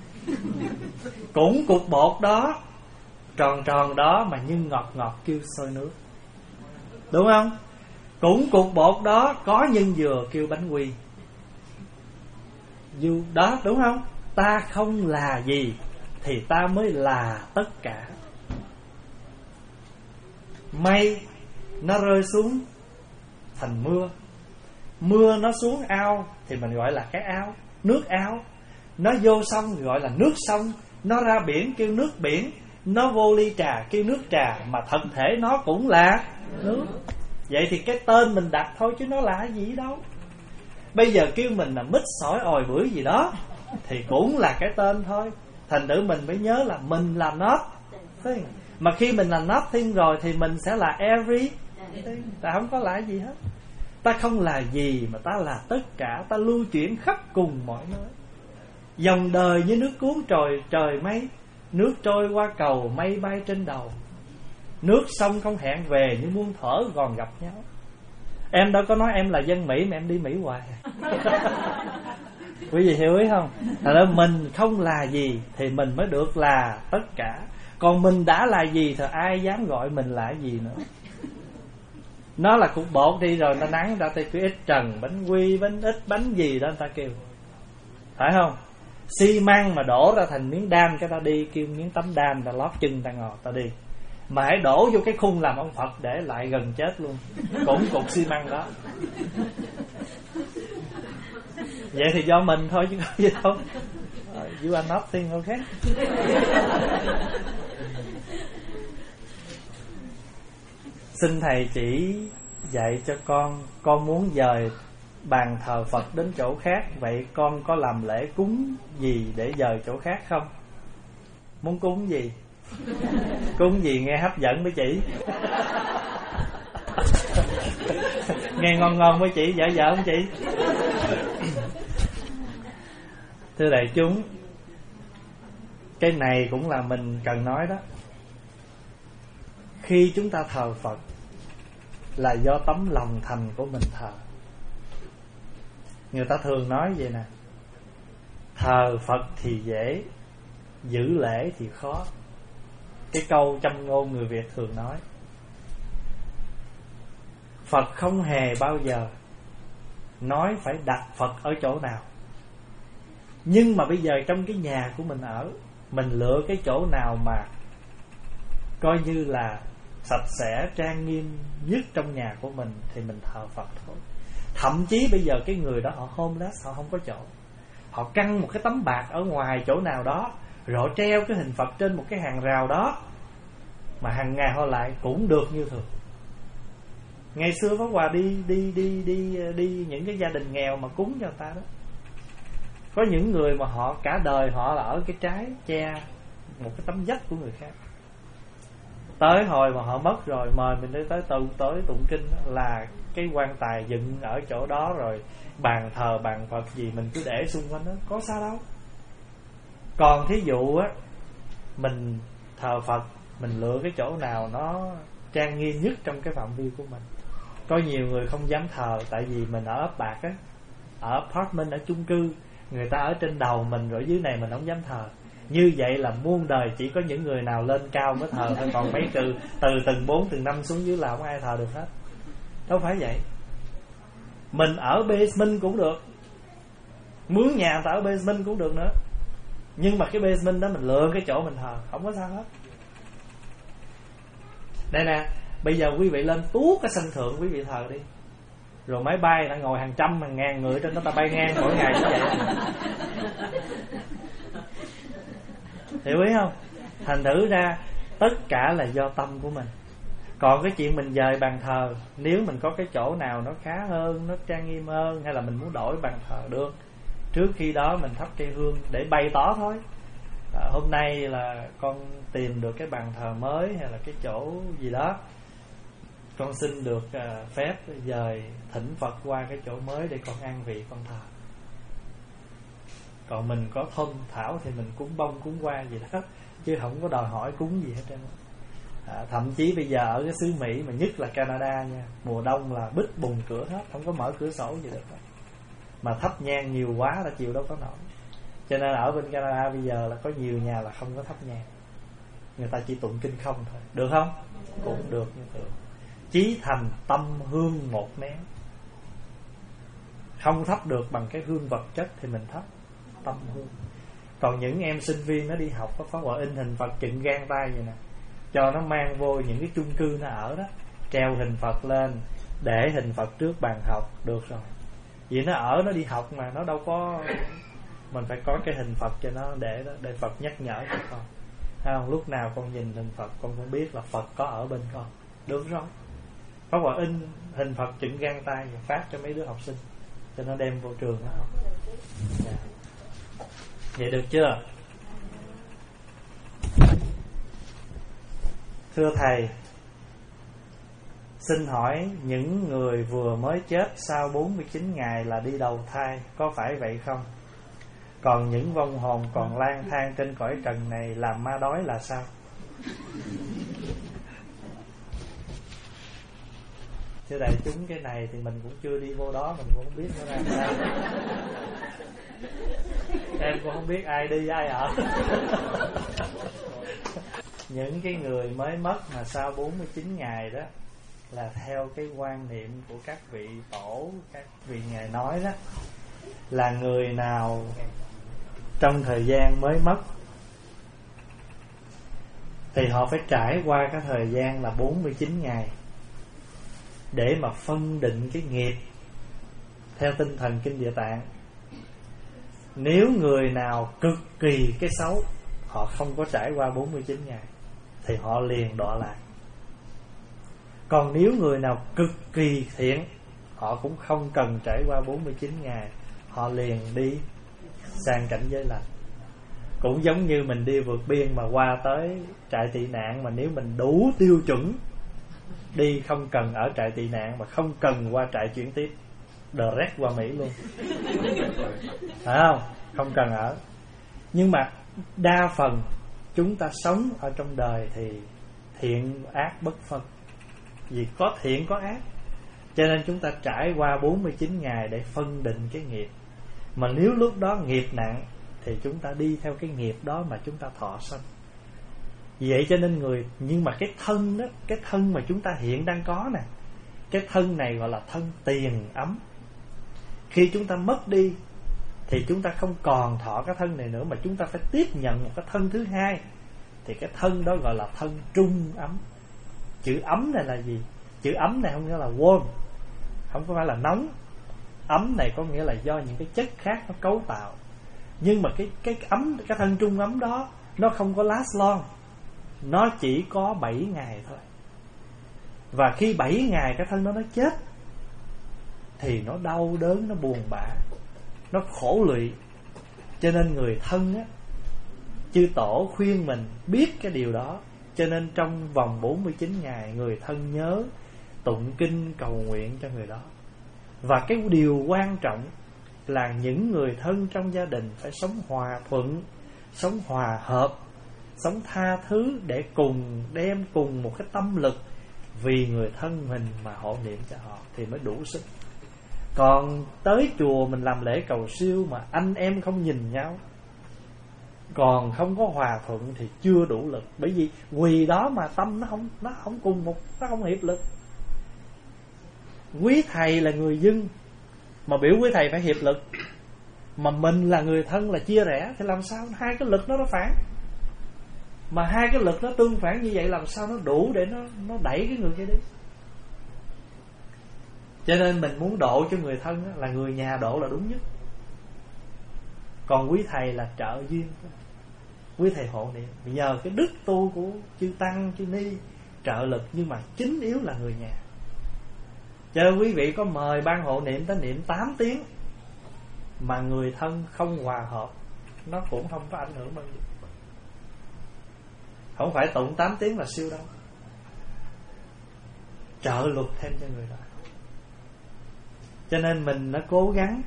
Cũng cục bột đó, tròn tròn đó mà nhân ngọt ngọt kêu sôi nước. Đúng không? Cũng cục bột đó, có nhân dừa kêu bánh quy. Dù đó, đúng không? Ta không là gì thì ta mới là tất cả. Mây nó rơi xuống thành mưa, mưa nó xuống ao thì mình gọi là cái ao, nước ao. Nó vô sông gọi là nước sông, nó ra biển kêu nước biển, nó vô ly trà kêu nước trà, mà thật thể nó cũng là nước. Vậy thì cái tên mình đặt thôi chứ nó là gì đâu. Bây giờ kêu mình là mít sỏi ồi bưởi gì đó thì cũng là cái tên thôi. Thành thử mình phải nhớ là mình là nothing. Mà khi mình là nothing rồi thì mình sẽ là everything. Ta không có là gì hết. Ta không là gì mà ta là tất cả. Ta lưu chuyển khắp cùng mọi nơi. Dòng đời như nước cuốn trời trời mây, nước trôi qua cầu mây bay trên đầu. Nước sông không hẹn về, như muôn thuở còn gặp nhau. Em đâu có nói em là dân Mỹ mà em đi Mỹ hoài. Quý vị hiểu ý không? Thật ra mình không là gì thì mình mới được là tất cả. Còn mình đã là gì thì ai dám gọi mình là gì nữa. Nó là cục bột đi rồi nó nắng ra tay cứ ít trần, bánh quy, bánh ít, bánh gì đó người ta kêu. Phải không? Xi măng mà đổ ra thành miếng đan, cái ta đi kêu miếng tấm đan, ta lót chân ta ngồi ta đi. Mà hãy đổ vô cái khung làm ông Phật để lại gần chết luôn, cũng cục xi măng đó. Vậy thì do mình thôi chứ không gì đâu. You are nothing, okay? Xin thầy chỉ dạy cho con, con muốn dời bàn thờ Phật đến chỗ khác, vậy con có làm lễ cúng gì để dời chỗ khác không? Muốn cúng gì? Cúng gì nghe hấp dẫn với chị? Nghe ngon ngon với chị, dở dở không chị? Thưa đại chúng, cái này cũng là mình cần nói đó. Khi chúng ta thờ Phật là do tấm lòng thành của mình thờ. Người ta thường nói vậy nè: thờ Phật thì dễ, giữ lễ thì khó. Cái câu châm ngôn người Việt thường nói. Phật không hề bao giờ nói phải đặt Phật ở chỗ nào. Nhưng mà bây giờ trong cái nhà của mình ở, mình lựa cái chỗ nào mà coi như là sạch sẽ, trang nghiêm nhất trong nhà của mình thì mình thờ Phật thôi. Thậm chí bây giờ cái người đó họ homeless, họ không có chỗ, họ căng một cái tấm bạc ở ngoài chỗ nào đó, rồi họ treo cái hình Phật trên một cái hàng rào đó, mà hàng ngày họ lại cũng được như thường. Ngày xưa Pháp Hòa đi đi đi đi đi những cái gia đình nghèo mà cúng cho người ta đó, có những người mà họ cả đời họ là ở cái trái che một cái tấm vách của người khác. Tới hồi mà họ mất rồi mời mình đi tới tụng tới tụng kinh đó, là cái quan tài dựng ở chỗ đó, rồi bàn thờ bàn Phật gì mình cứ để xung quanh đó, có sao đâu. Còn thí dụ á, mình thờ Phật, mình lựa cái chỗ nào nó trang nghiêm nhất trong cái phạm vi của mình. Có nhiều người không dám thờ tại vì mình ở ấp bạc á, ở apartment, ở chung cư, người ta ở trên đầu mình rồi dưới này mình không dám thờ. Như vậy là muôn đời chỉ có những người nào lên cao mới thờ thôi, còn mấy từ từ từng bốn từng năm xuống dưới là không ai thờ được hết. Đâu phải vậy. Mình ở basement cũng được, mướn nhà người ta ở basement cũng được nữa. Nhưng mà cái basement đó mình lựa cái chỗ mình thờ, không có sao hết. Đây nè, bây giờ quý vị lên tuốt cái sân thượng quý vị thờ đi. Rồi máy bay đã ngồi hàng trăm hàng ngàn người trên đó, ta bay ngang mỗi ngày như vậy. Hiểu ý không? Thành thử ra tất cả là do tâm của mình. Còn cái chuyện mình dời bàn thờ, nếu mình có cái chỗ nào nó khá hơn, nó trang nghiêm hơn, hay là mình muốn đổi bàn thờ được, trước khi đó mình thắp cây hương để bày tỏ thôi. À, hôm nay là con tìm được cái bàn thờ mới, hay là cái chỗ gì đó, con xin được uh, phép dời thỉnh Phật qua cái chỗ mới để con an vị con thờ. Còn mình có thông thảo thì mình cúng bông cúng hoa gì đó, chứ không có đòi hỏi cúng gì hết trơn. À, thậm chí bây giờ ở cái xứ Mỹ, mà nhất là Canada nha, mùa đông là bít bùng cửa hết, không có mở cửa sổ gì được hết. Mà thắp nhang nhiều quá là chịu đâu có nổi. Cho nên ở bên Canada bây giờ là có nhiều nhà là không có thắp nhang, người ta chỉ tụng kinh không thôi. Được không? Cũng được như thường. Chí thành tâm hương một nén. Không thắp được bằng cái hương vật chất thì mình thắp tâm hương. Còn những em sinh viên nó đi học, có Pháp Hòa in hình Phật chừng gang tay vậy nè, cho nó mang vô những cái chung cư nó ở đó, treo hình Phật lên, để hình Phật trước bàn học, được rồi. Vì nó ở, nó đi học mà, nó đâu có, mình phải có cái hình Phật cho nó để đó, để Phật nhắc nhở cho con. Không, lúc nào con nhìn hình Phật con cũng biết là Phật có ở bên con. Được rồi. Pháp Hòa in hình Phật chừng gang tay và phát cho mấy đứa học sinh, cho nó đem vô trường nó học. Yeah. Vậy được chưa? Thưa Thầy, xin hỏi những người vừa mới chết sau bốn mươi chín ngày là đi đầu thai, có phải vậy không? Còn những vong hồn còn lang thang trên cõi trần này làm ma đói là sao? Thưa đại chúng, cái này thì mình cũng chưa đi vô đó, mình cũng không biết nó ra sao. Em cũng không biết ai đi ai ở. Những cái người mới mất mà sau bốn mươi chín ngày đó, là theo cái quan niệm của các vị tổ, các vị ngài nói đó, là người nào trong thời gian mới mất thì họ phải trải qua cái thời gian là bốn mươi chín ngày để mà phân định cái nghiệp theo tinh thần Kinh Địa Tạng. Nếu người nào cực kỳ cái xấu, họ không có trải qua bốn mươi chín ngày thì họ liền đọa lạc. Còn nếu người nào cực kỳ thiện, họ cũng không cần trải qua bốn mươi chín ngày, họ liền đi sang cảnh giới lành. Cũng giống như mình đi vượt biên mà qua tới trại tị nạn, mà nếu mình đủ tiêu chuẩn, đi không cần ở trại tị nạn, mà không cần qua trại chuyển tiếp, direct qua Mỹ luôn. Phải không? Không cần ở. Nhưng mà đa phần chúng ta sống ở trong đời thì thiện ác bất phân, vì có thiện có ác, cho nên chúng ta trải qua bốn mươi chín ngày để phân định cái nghiệp. Mà nếu lúc đó nghiệp nặng thì chúng ta đi theo cái nghiệp đó mà chúng ta thọ sanh. Vì vậy cho nên người, nhưng mà cái thân đó, cái thân mà chúng ta hiện đang có nè, cái thân này gọi là thân tiền ấm. Khi chúng ta mất đi thì chúng ta không còn thọ cái thân này nữa, mà chúng ta phải tiếp nhận một cái thân thứ hai. Thì cái thân đó gọi là thân trung ấm. Chữ ấm này là gì? Chữ ấm này không nghĩa là warm, không có phải là nóng. Ấm này có nghĩa là do những cái chất khác nó cấu tạo. Nhưng mà cái cái ấm, cái thân trung ấm đó nó không có last long, nó chỉ có bảy ngày thôi. Và khi bảy ngày cái thân đó nó chết thì nó đau đớn, nó buồn bã, nó khổ lụy. Cho nên người thân á, chư tổ khuyên mình biết cái điều đó. Cho nên trong vòng bốn mươi chín ngày, người thân nhớ tụng kinh cầu nguyện cho người đó. Và cái điều quan trọng là những người thân trong gia đình phải sống hòa thuận, sống hòa hợp, sống tha thứ, để cùng đem cùng một cái tâm lực vì người thân mình mà hộ niệm cho họ thì mới đủ sức. Còn tới chùa mình làm lễ cầu siêu mà anh em không nhìn nhau, còn không có hòa thuận thì chưa đủ lực. Bởi vì quỳ đó mà tâm nó không nó không cùng một, nó không hiệp lực. Quý thầy là người dân mà biểu quý thầy phải hiệp lực, mà mình là người thân là chia rẽ, thì làm sao hai cái lực nó nó phản. Mà hai cái lực nó tương phản như vậy, làm sao nó đủ để nó nó đẩy cái người kia đi. Cho nên mình muốn độ cho người thân đó, là người nhà độ là đúng nhất. Còn quý thầy là trợ duyên, quý thầy hộ niệm, nhờ cái đức tu của chư tăng chư ni trợ lực, nhưng mà chính yếu là người nhà. Cho nên quý vị có mời ban hộ niệm tới niệm tám tiếng mà người thân không hòa hợp, nó cũng không có ảnh hưởng bao nhiêu. Không phải tụng tám tiếng là siêu đâu, trợ luật thêm cho người đó. Cho nên mình đã cố gắng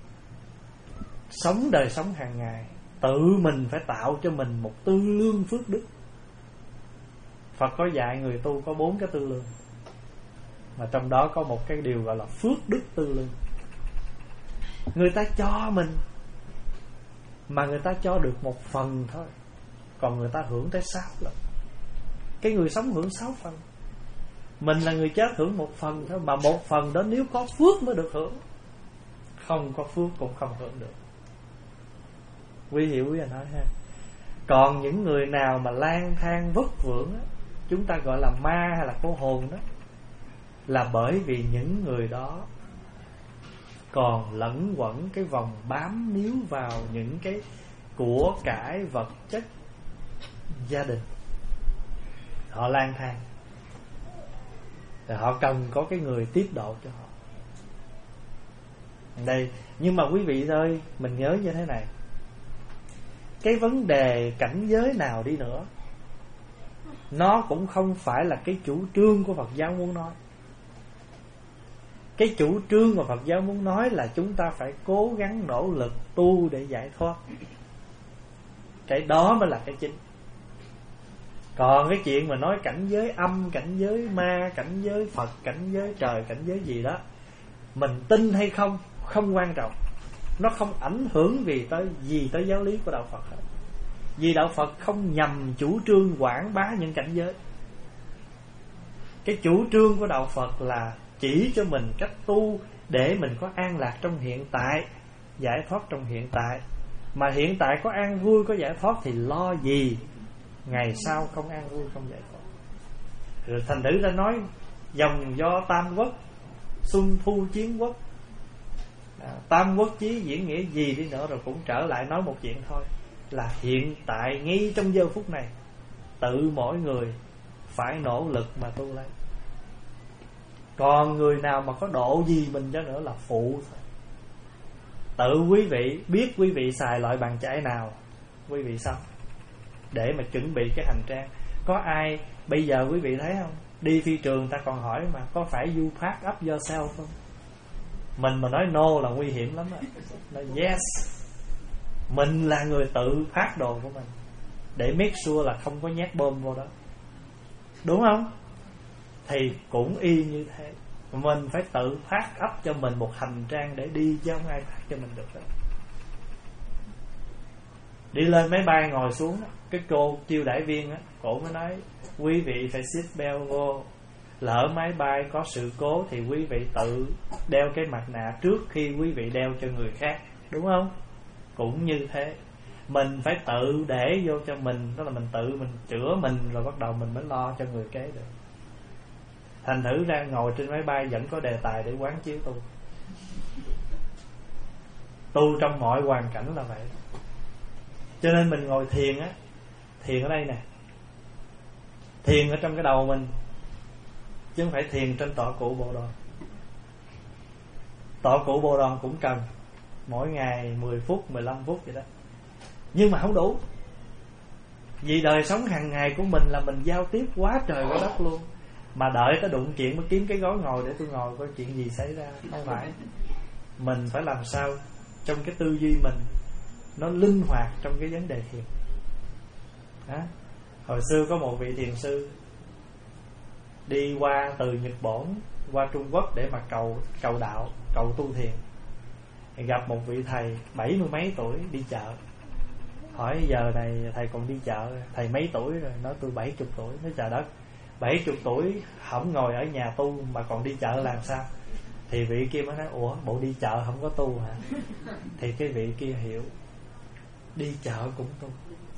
sống đời sống hàng ngày, tự mình phải tạo cho mình một tư lương phước đức. Phật có dạy người tu có bốn cái tư lương, mà trong đó có một cái điều gọi là phước đức tư lương. Người ta cho mình mà người ta cho được một phần thôi, còn người ta hưởng tới sáu lần. Cái người sống hưởng sáu phần, mình là người chết hưởng một phần thôi. Mà một phần đó nếu có phước mới được hưởng, không có phước cũng không hưởng được. Quý hiểu quý anh nói ha. Còn những người nào mà lang thang vất vưởng á, chúng ta gọi là ma hay là cô hồn đó, là bởi vì những người đó còn lẫn quẩn cái vòng bám níu vào những cái của cải vật chất gia đình. Họ lang thang thì họ cần có cái người tiếp độ cho họ đây. Nhưng mà quý vị ơi, mình nhớ như thế này, cái vấn đề cảnh giới nào đi nữa, nó cũng không phải là cái chủ trương của Phật giáo muốn nói. Cái chủ trương mà Phật giáo muốn nói là chúng ta phải cố gắng nỗ lực tu để giải thoát. Cái đó mới là cái chính. Còn cái chuyện mà nói cảnh giới âm, cảnh giới ma, cảnh giới Phật, cảnh giới trời, cảnh giới gì đó, mình tin hay không không quan trọng. Nó không ảnh hưởng vì tới gì tới giáo lý của đạo Phật hết. Vì đạo Phật không nhằm chủ trương quảng bá những cảnh giới. Cái chủ trương của đạo Phật là chỉ cho mình cách tu để mình có an lạc trong hiện tại, giải thoát trong hiện tại. Mà hiện tại có an vui, có giải thoát thì lo gì ngày sau không an vui, không giải thoát. Rồi thành thử ra nói dòng do tam quốc, xuân thu chiến quốc, tam quốc chí diễn nghĩa gì đi nữa rồi cũng trở lại nói một chuyện thôi, là hiện tại ngay trong giờ phút này, tự mỗi người phải nỗ lực mà tu lấy. Còn người nào mà có độ gì mình cho nữa là phụ thôi. Tự quý vị biết quý vị xài loại bàn chải nào, quý vị xong để mà chuẩn bị cái hành trang. Có ai bây giờ quý vị thấy không, đi phi trường ta còn hỏi mà có phải you pack up yourself không? Mình mà nói no là nguy hiểm lắm á. Nói yes, mình là người tự phát đồ của mình để make sure là không có nhét bom vô đó, đúng không? Thì cũng y như thế, mình phải tự phát up cho mình một hành trang để đi, chứ không ai phát cho mình được đó. Đi lên máy bay ngồi xuống, cái cô chiêu đãi viên á, cổ mới nói quý vị phải seat belt vô, lỡ máy bay có sự cố thì quý vị tự đeo cái mặt nạ trước khi quý vị đeo cho người khác, đúng không? Cũng như thế, mình phải tự để vô cho mình, đó là mình tự mình chữa mình, rồi bắt đầu mình mới lo cho người kế được. Thành thử ra ngồi trên máy bay vẫn có đề tài để quán chiếu tu. Tu trong mọi hoàn cảnh là vậy. Cho nên mình ngồi thiền á, thiền ở đây nè, thiền ở trong cái đầu mình, chứ không phải thiền trên tọa cụ Bồ Đoàn. Tọa cụ Bồ Đoàn cũng cần mỗi ngày mười phút, mười lăm phút vậy đó, nhưng mà không đủ. Vì đời sống hàng ngày của mình là mình giao tiếp quá trời quá đất luôn, mà đợi tới đụng chuyện mới kiếm cái gối ngồi để tôi ngồi coi chuyện gì xảy ra. Không phải. Mình phải làm sao trong cái tư duy mình nó linh hoạt trong cái vấn đề thiền. Đó. Hồi xưa có một vị thiền sư đi qua từ Nhật Bản qua Trung Quốc để mà cầu cầu đạo, cầu tu thiền, thì gặp một vị thầy bảy mươi mấy tuổi đi chợ. Hỏi giờ này thầy còn đi chợ, thầy mấy tuổi rồi? Nói tôi bảy chục tuổi. Nói trời đất, bảy chục tuổi không ngồi ở nhà tu mà còn đi chợ làm sao? Thì vị kia mới nói: ủa, bộ đi chợ không có tu hả? Thì cái vị kia hiểu, đi chợ cũng tu,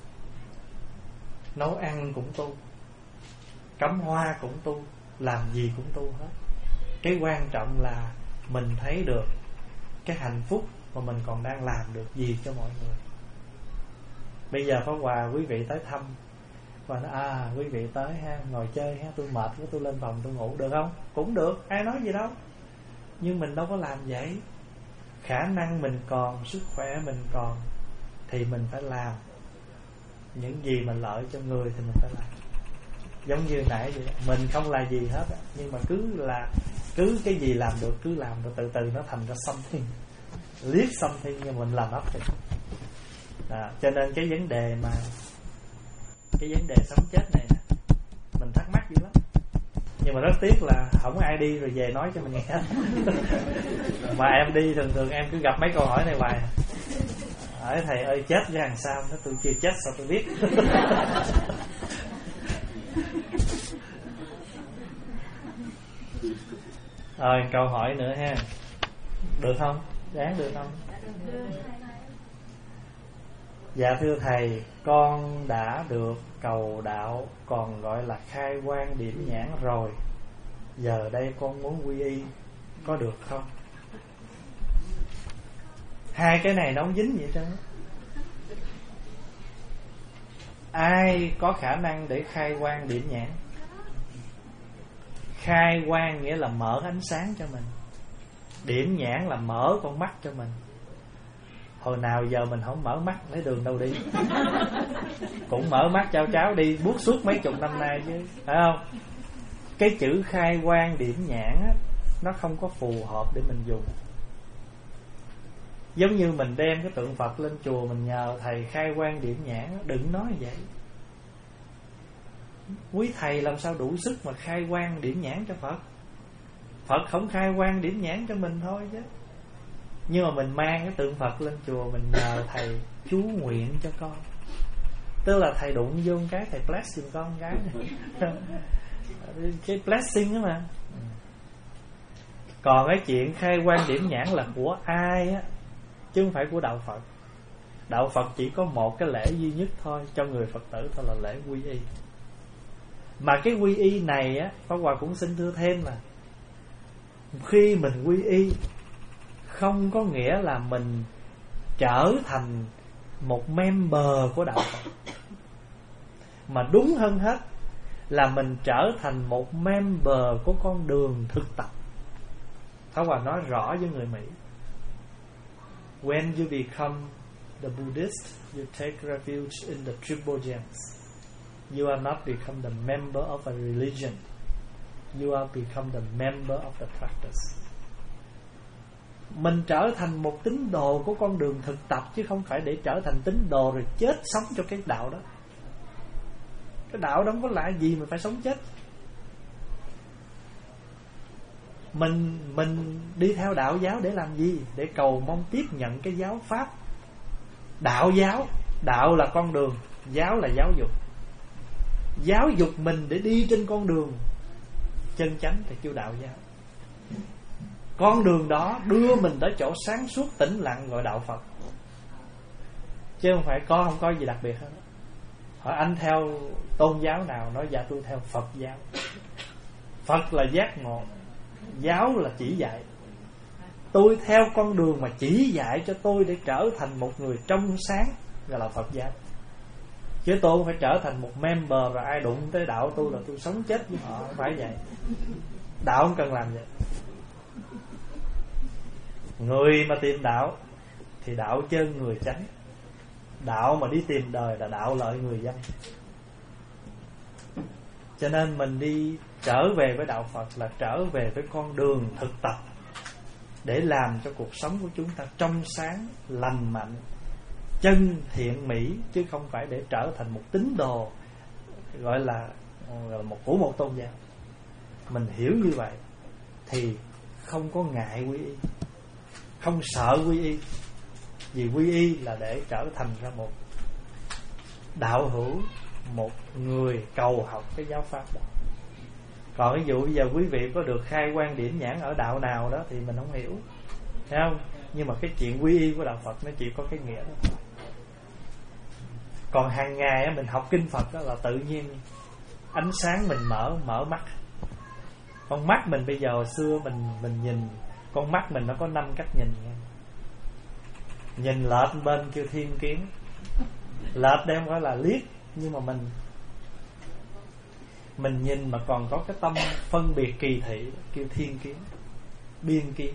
nấu ăn cũng tu, cắm hoa cũng tu, làm gì cũng tu hết. Cái quan trọng là mình thấy được cái hạnh phúc mà mình còn đang làm được gì cho mọi người. Bây giờ Pháp Hòa quý vị tới thăm và nói: à, quý vị tới ha, ngồi chơi ha, tôi mệt quá, tôi lên phòng tôi ngủ, được không? Cũng được, ai nói gì đâu. Nhưng mình đâu có làm vậy. Khả năng mình còn, sức khỏe mình còn, thì mình phải làm. Những gì mà lợi cho người thì mình phải làm. Giống như nãy vậy, mình không là gì hết, nhưng mà cứ là cứ cái gì làm được cứ làm, rồi từ từ nó thành ra something, live something, nhưng mình làm nothing. À, cho nên cái vấn đề mà cái vấn đề sống chết này nè, mình thắc mắc dữ lắm. Nhưng mà rất tiếc là không ai đi rồi về nói cho mình nghe. Mà em đi thường thường em cứ gặp mấy câu hỏi này hoài. Hỏi thầy ơi chết ra làm sao? Nói tôi chưa chết sao tôi biết. Rồi câu hỏi nữa ha. Được không? Đáng được không? Dạ thưa thầy, con đã được cầu đạo, còn gọi là khai quang điểm nhãn rồi. Giờ đây con muốn quy y, có được không? Hai cái này nó không dính gì hết trơn. Ai có khả năng để khai quang điểm nhãn? Khai quang nghĩa là mở ánh sáng cho mình, điểm nhãn là mở con mắt cho mình. Hồi nào giờ mình không mở mắt lấy đường đâu đi. Cũng mở mắt cho cháu đi buốt suốt mấy chục năm nay chứ, phải không? Cái chữ khai quang điểm nhãn á, nó không có phù hợp để mình dùng. Giống như mình đem cái tượng Phật lên chùa, mình nhờ thầy khai quang điểm nhãn, đừng nói vậy. Quý thầy làm sao đủ sức mà khai quang điểm nhãn cho Phật? Phật không khai quang điểm nhãn cho mình thôi chứ. Nhưng mà mình mang cái tượng Phật lên chùa, mình nhờ thầy chú nguyện cho con. Tức là thầy đụng vô cái thầy bless giùm con cái này. Cái blessing đó mà. Còn cái chuyện khai quang điểm nhãn là của ai á, chứ không phải của đạo Phật. Đạo Phật chỉ có một cái lễ duy nhất thôi cho người Phật tử, thôi là lễ quy y. Mà cái quy y này á, Pháp Hòa cũng xin thưa thêm là khi mình quy y không có nghĩa là mình trở thành một member của đạo Phật, mà đúng hơn hết là mình trở thành một member của con đường thực tập. Pháp Hòa nói rõ với người Mỹ: when you become the Buddhist, you take refuge in the triple gems. You are not become the member of a religion. You are become the member of the practice. Mình trở thành một tín đồ của con đường thực tập, chứ không phải để trở thành tín đồ rồi chết sống cho cái đạo đó. Cái đạo đó không có lạ gì mà phải sống chết. Mình mình đi theo đạo giáo để làm gì? Để cầu mong tiếp nhận cái giáo pháp. Đạo giáo, đạo là con đường, giáo là giáo dục. Giáo dục mình để đi trên con đường chân chánh thì kêu đạo giáo. Con đường đó đưa mình tới chỗ sáng suốt tĩnh lặng gọi đạo Phật. Chứ không phải có không có gì đặc biệt hết. Hỏi anh theo tôn giáo nào? Nói dạ tôi theo Phật giáo. Phật là giác ngộ, giáo là chỉ dạy. Tôi theo con đường mà chỉ dạy cho tôi để trở thành một người trong sáng, gọi là Phật giáo. Chứ tôi không phải trở thành một member rồi ai đụng tới đạo tôi là tôi sống chết với họ. Không phải vậy. Đạo không cần làm vậy. Người mà tìm đạo thì đạo chân người chánh. Đạo mà đi tìm đời là đạo lợi người dân. Cho nên mình đi trở về với đạo Phật là trở về với con đường thực tập, để làm cho cuộc sống của chúng ta trong sáng, lành mạnh, chân thiện mỹ, chứ không phải để trở thành một tín đồ gọi là, gọi là một của một tôn giáo. Mình hiểu như vậy thì không có ngại quy y, không sợ quy y. Vì quy y là để trở thành ra một đạo hữu, một người cầu học cái giáo pháp đó. Còn ví dụ bây giờ quý vị có được khai quan điểm nhãn ở đạo nào đó thì mình không hiểu, thấy không? Nhưng mà cái chuyện quy y của đạo Phật nó chỉ có cái nghĩa đó. Còn hàng ngày mình học kinh Phật đó là tự nhiên ánh sáng mình mở mở mắt. Con mắt mình bây giờ hồi xưa mình mình nhìn, con mắt mình nó có năm cách nhìn nha. Nhìn lệch bên kêu thiên kiến. Lệch đây không phải là liếc, nhưng mà mình mình nhìn mà còn có cái tâm phân biệt kỳ thị kêu thiên kiến, biên kiến.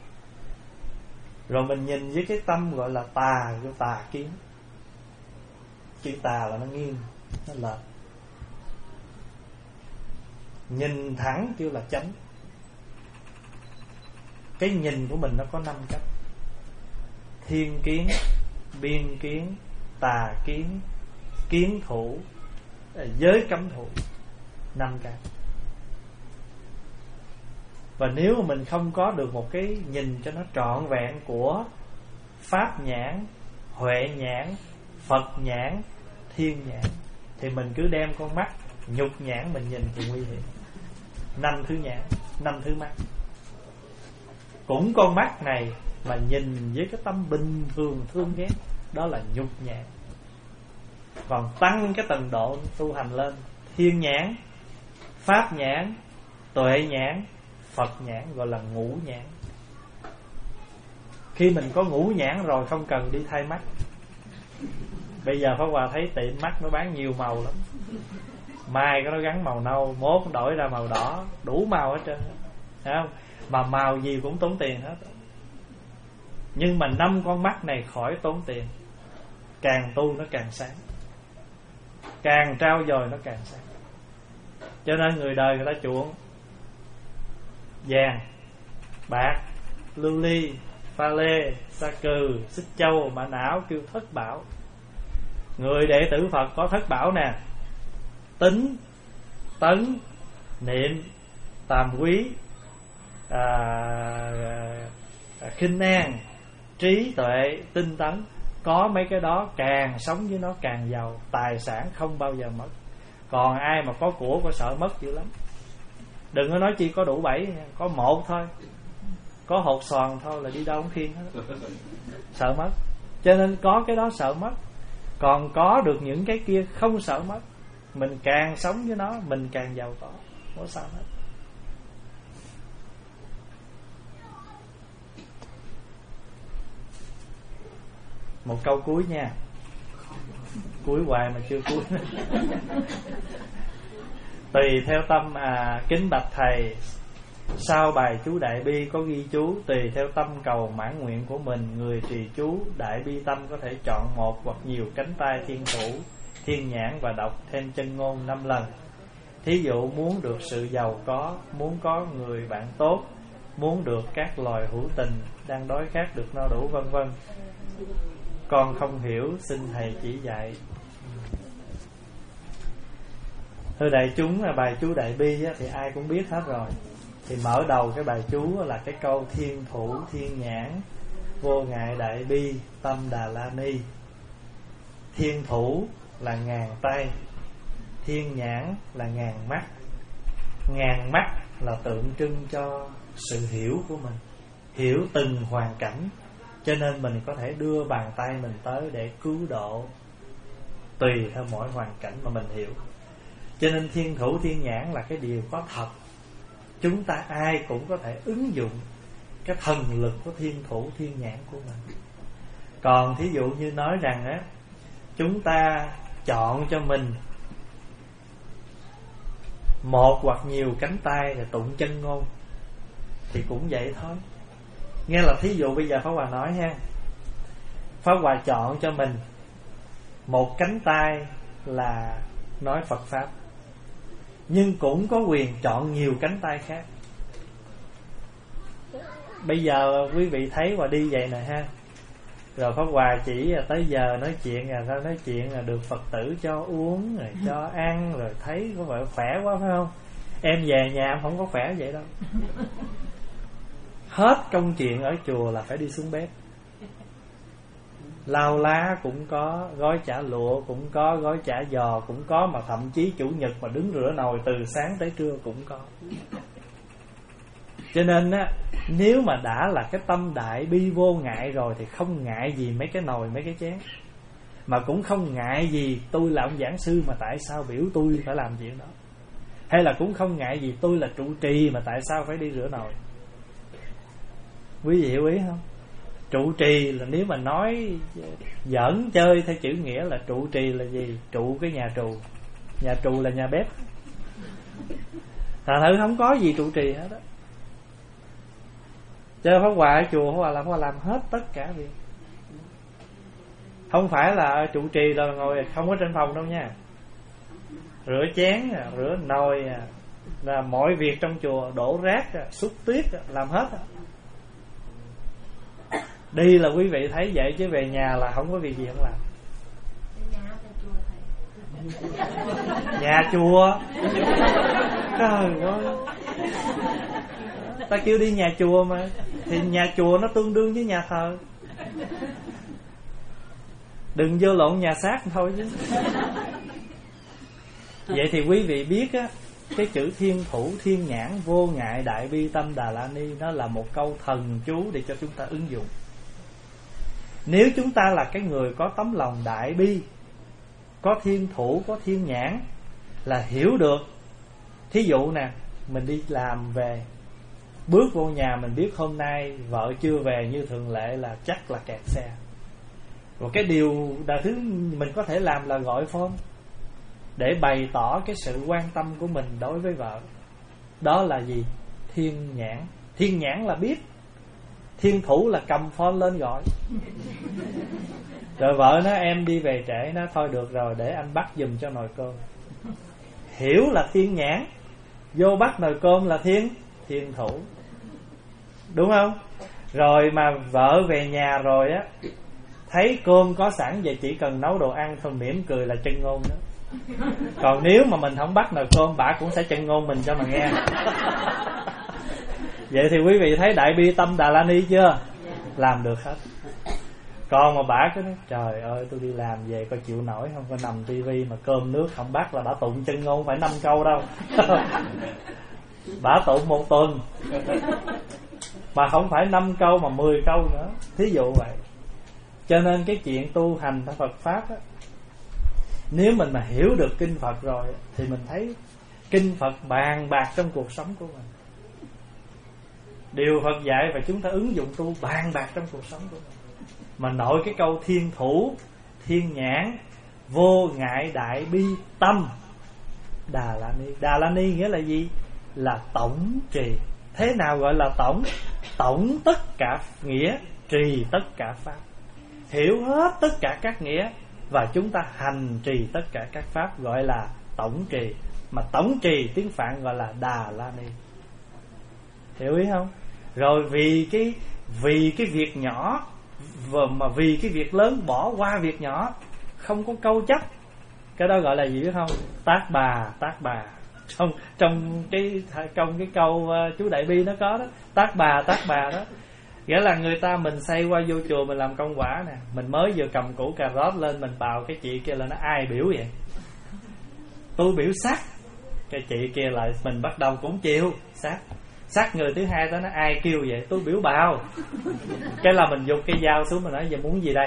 Rồi mình nhìn với cái tâm gọi là tà, kêu tà kiến. Chữ tà là nó nghiêng, nó lệch. Nhìn thẳng kêu là chánh. Cái nhìn của mình nó có năm cách: thiên kiến, biên kiến, tà kiến, kiến thủ, giới cấm thủ. Năm cái. Và nếu mà mình không có được một cái nhìn cho nó trọn vẹn của pháp nhãn, huệ nhãn, Phật nhãn, thiên nhãn, thì mình cứ đem con mắt nhục nhãn mình nhìn thì nguy hiểm. Năm thứ nhãn, năm thứ mắt. Cũng con mắt này mà nhìn với cái tâm bình thường thương ghét, đó là nhục nhãn. Còn tăng cái tầng độ tu hành lên, thiên nhãn, pháp nhãn, tuệ nhãn, Phật nhãn, gọi là ngũ nhãn. Khi mình có ngũ nhãn rồi không cần đi thay mắt. Bây giờ Pháp Hòa thấy tiệm mắt nó bán nhiều màu lắm. Mai có nó gắn màu nâu, mốt nó đổi ra màu đỏ, đủ màu hết trơn, thấy không? Mà màu gì cũng tốn tiền hết. Nhưng mà năm con mắt này khỏi tốn tiền. Càng tu nó càng sáng, càng trao dồi nó càng sáng. Cho nên người đời người ta chuộng vàng, bạc, lưu ly, pha lê, sa cừ, xích châu, mã não, kêu thất bảo. Người đệ tử Phật có thất bảo nè: tính, tấn, niệm, tàm quý, à, à, khinh an, trí tuệ, tinh tấn. Có mấy cái đó càng sống với nó càng giàu, tài sản không bao giờ mất. Còn ai mà có của có sợ mất dữ lắm. Đừng có nói chi có đủ bảy, có một thôi, có hột xoàn thôi là đi đâu không khiên hết, sợ mất. Cho nên có cái đó sợ mất. Còn có được những cái kia không sợ mất. Mình càng sống với nó mình càng giàu có, không có sao hết. Một câu cuối nha. Cuối hoài mà chưa cuối. Tùy theo tâm à, kính bạch thầy, sau bài chú Đại Bi có ghi chú: tùy theo tâm cầu mãn nguyện của mình, người trì chú Đại Bi tâm có thể chọn một hoặc nhiều cánh tay thiên thủ, thiên nhãn và đọc thêm chân ngôn năm lần. Thí dụ muốn được sự giàu có, muốn có người bạn tốt, muốn được các loài hữu tình đang đói khát được no đủ, vân vân. Con không hiểu, xin thầy chỉ dạy. Thưa đại chúng, là bài chú Đại Bi á, thì ai cũng biết hết rồi. Thì mở đầu cái bài chú là cái câu: thiên thủ thiên nhãn, vô ngại đại bi, tâm Đà La Ni. Thiên thủ là ngàn tay, thiên nhãn là ngàn mắt. Ngàn mắt là tượng trưng cho sự hiểu của mình, hiểu từng hoàn cảnh. Cho nên mình có thể đưa bàn tay mình tới để cứu độ, tùy theo mỗi hoàn cảnh mà mình hiểu. Cho nên thiên thủ thiên nhãn là cái điều có thật. Chúng ta ai cũng có thể ứng dụng cái thần lực của thiên thủ thiên nhãn của mình. Còn thí dụ như nói rằng á, chúng ta chọn cho mình một hoặc nhiều cánh tay để tụng chân ngôn thì cũng vậy thôi. Nghe là thí dụ bây giờ Pháp Hòa nói ha, Pháp Hòa chọn cho mình một cánh tay là nói Phật Pháp, nhưng cũng có quyền chọn nhiều cánh tay khác. Bây giờ quý vị thấy Hòa đi vậy nè ha, rồi Pháp Hòa chỉ tới giờ nói chuyện là sao, nói chuyện là được Phật tử cho uống rồi cho ăn, rồi thấy có vẻ khỏe quá phải không? Em về nhà em không có khỏe vậy đâu. Hết công chuyện ở chùa là phải đi xuống bếp. Lau lá cũng có, gói chả lụa cũng có, gói chả giò cũng có, mà thậm chí chủ nhật mà đứng rửa nồi từ sáng tới trưa cũng có. Cho nên á, nếu mà đã là cái tâm đại bi vô ngại rồi thì không ngại gì mấy cái nồi mấy cái chén, mà cũng không ngại gì tôi là ông giảng sư mà tại sao biểu tôi phải làm chuyện đó, hay là cũng không ngại gì tôi là trụ trì mà tại sao phải đi rửa nồi. Quý vị hiểu ý không? Trụ trì là nếu mà nói giỡn chơi theo chữ nghĩa là trụ trì là gì? Trụ cái nhà trù. Nhà trù là nhà bếp. Thật thử không có gì trụ trì hết đó. Chơi Pháp Hòa ở chùa Pháp Hòa làm, Pháp Hòa làm hết tất cả việc. Không phải là trụ trì là ngồi không có trên phòng đâu nha. Rửa chén, rửa nồi, là mọi việc trong chùa, đổ rác, xúc tuyết, làm hết. Đi là quý vị thấy vậy chứ về nhà là không có việc gì không làm. Nhà chùa. Trời ơi, ta kêu đi nhà chùa mà, thì nhà chùa nó tương đương với nhà thờ. Đừng vô lộn nhà xác thôi chứ. Vậy thì quý vị biết á, cái chữ thiên thủ thiên nhãn vô ngại đại bi tâm Đà La Ni, nó là một câu thần chú để cho chúng ta ứng dụng. Nếu chúng ta là cái người có tấm lòng đại bi, có thiên thủ, có thiên nhãn, là hiểu được. Thí dụ nè, mình đi làm về, bước vô nhà mình biết hôm nay vợ chưa về như thường lệ là chắc là kẹt xe. Rồi cái điều đầu thứ mình có thể làm là gọi phone để bày tỏ cái sự quan tâm của mình đối với vợ. Đó là gì? Thiên nhãn. Thiên nhãn là biết. Thiên thủ là cầm phone lên gọi. Rồi vợ nói em đi về trễ, nó thôi được rồi để anh bắt giùm cho nồi cơm. Hiểu là thiên nhãn, vô bắt nồi cơm là thiên thiên thủ, đúng không? Rồi mà vợ về nhà rồi á, thấy cơm có sẵn vậy chỉ cần nấu đồ ăn thôi, mỉm cười là chân ngôn đó. Còn nếu mà mình không bắt nồi cơm, bà cũng sẽ chân ngôn mình cho mà nghe. Vậy thì quý vị thấy đại bi tâm Đà La Ni chưa? Làm được hết. Còn mà bả cứ nói trời ơi tôi đi làm về coi chịu nổi không, có nằm tivi mà cơm nước không bắt là bả tụng chân ngôn phải năm câu đâu. Bả tụng một tuần mà không phải năm câu mà mười câu nữa, thí dụ vậy. Cho nên cái chuyện tu hành theo Phật Pháp á, nếu mình mà hiểu được kinh Phật rồi thì mình thấy kinh Phật bàn bạc trong cuộc sống của mình. Điều Phật dạy và chúng ta ứng dụng tu bàn bạc trong cuộc sống của mình. Mà nội cái câu thiên thủ, thiên nhãn, vô ngại đại bi tâm Đà La Ni. Đà La Ni nghĩa là gì? Là tổng trì. Thế nào gọi là tổng? Tổng tất cả nghĩa, trì tất cả pháp. Hiểu hết tất cả các nghĩa và chúng ta hành trì tất cả các pháp gọi là tổng trì. Mà tổng trì tiếng Phạn gọi là Đà La Ni. Hiểu ý không? Rồi vì cái vì cái việc nhỏ mà vì cái việc lớn bỏ qua việc nhỏ, không có câu chấp. Cái đó gọi là gì biết không? Tác bà, tác bà. Trong trong cái trong cái câu uh, chú Đại Bi nó có đó, tác bà, tác bà đó. Nghĩa là người ta mình xây qua vô chùa mình làm công quả nè, mình mới vừa cầm củ cà rốt lên mình bào cái chị kia là nó ai biểu vậy? Tôi biểu sắc. Cái chị kia lại mình bắt đầu cũng chịu sắc. Sắc người thứ hai đó nó ai kêu vậy? Tôi biểu bào. Cái là mình dùng cái dao xuống mình nói giờ muốn gì đây?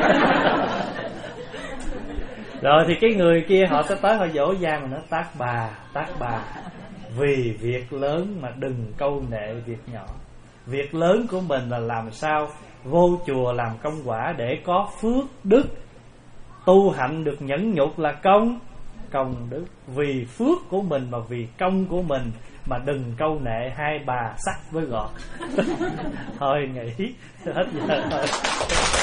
Rồi thì cái người kia họ sẽ tới họ dỗ dàng mình nói tác bà, tác bà. Vì việc lớn mà đừng câu nệ việc nhỏ. Việc lớn của mình là làm sao vô chùa làm công quả để có phước đức. Tu hạnh được nhẫn nhục là công, công đức. Vì phước của mình mà vì công của mình mà đừng câu nệ hai bà sắc với gọt. Thôi nghỉ hết giờ thôi.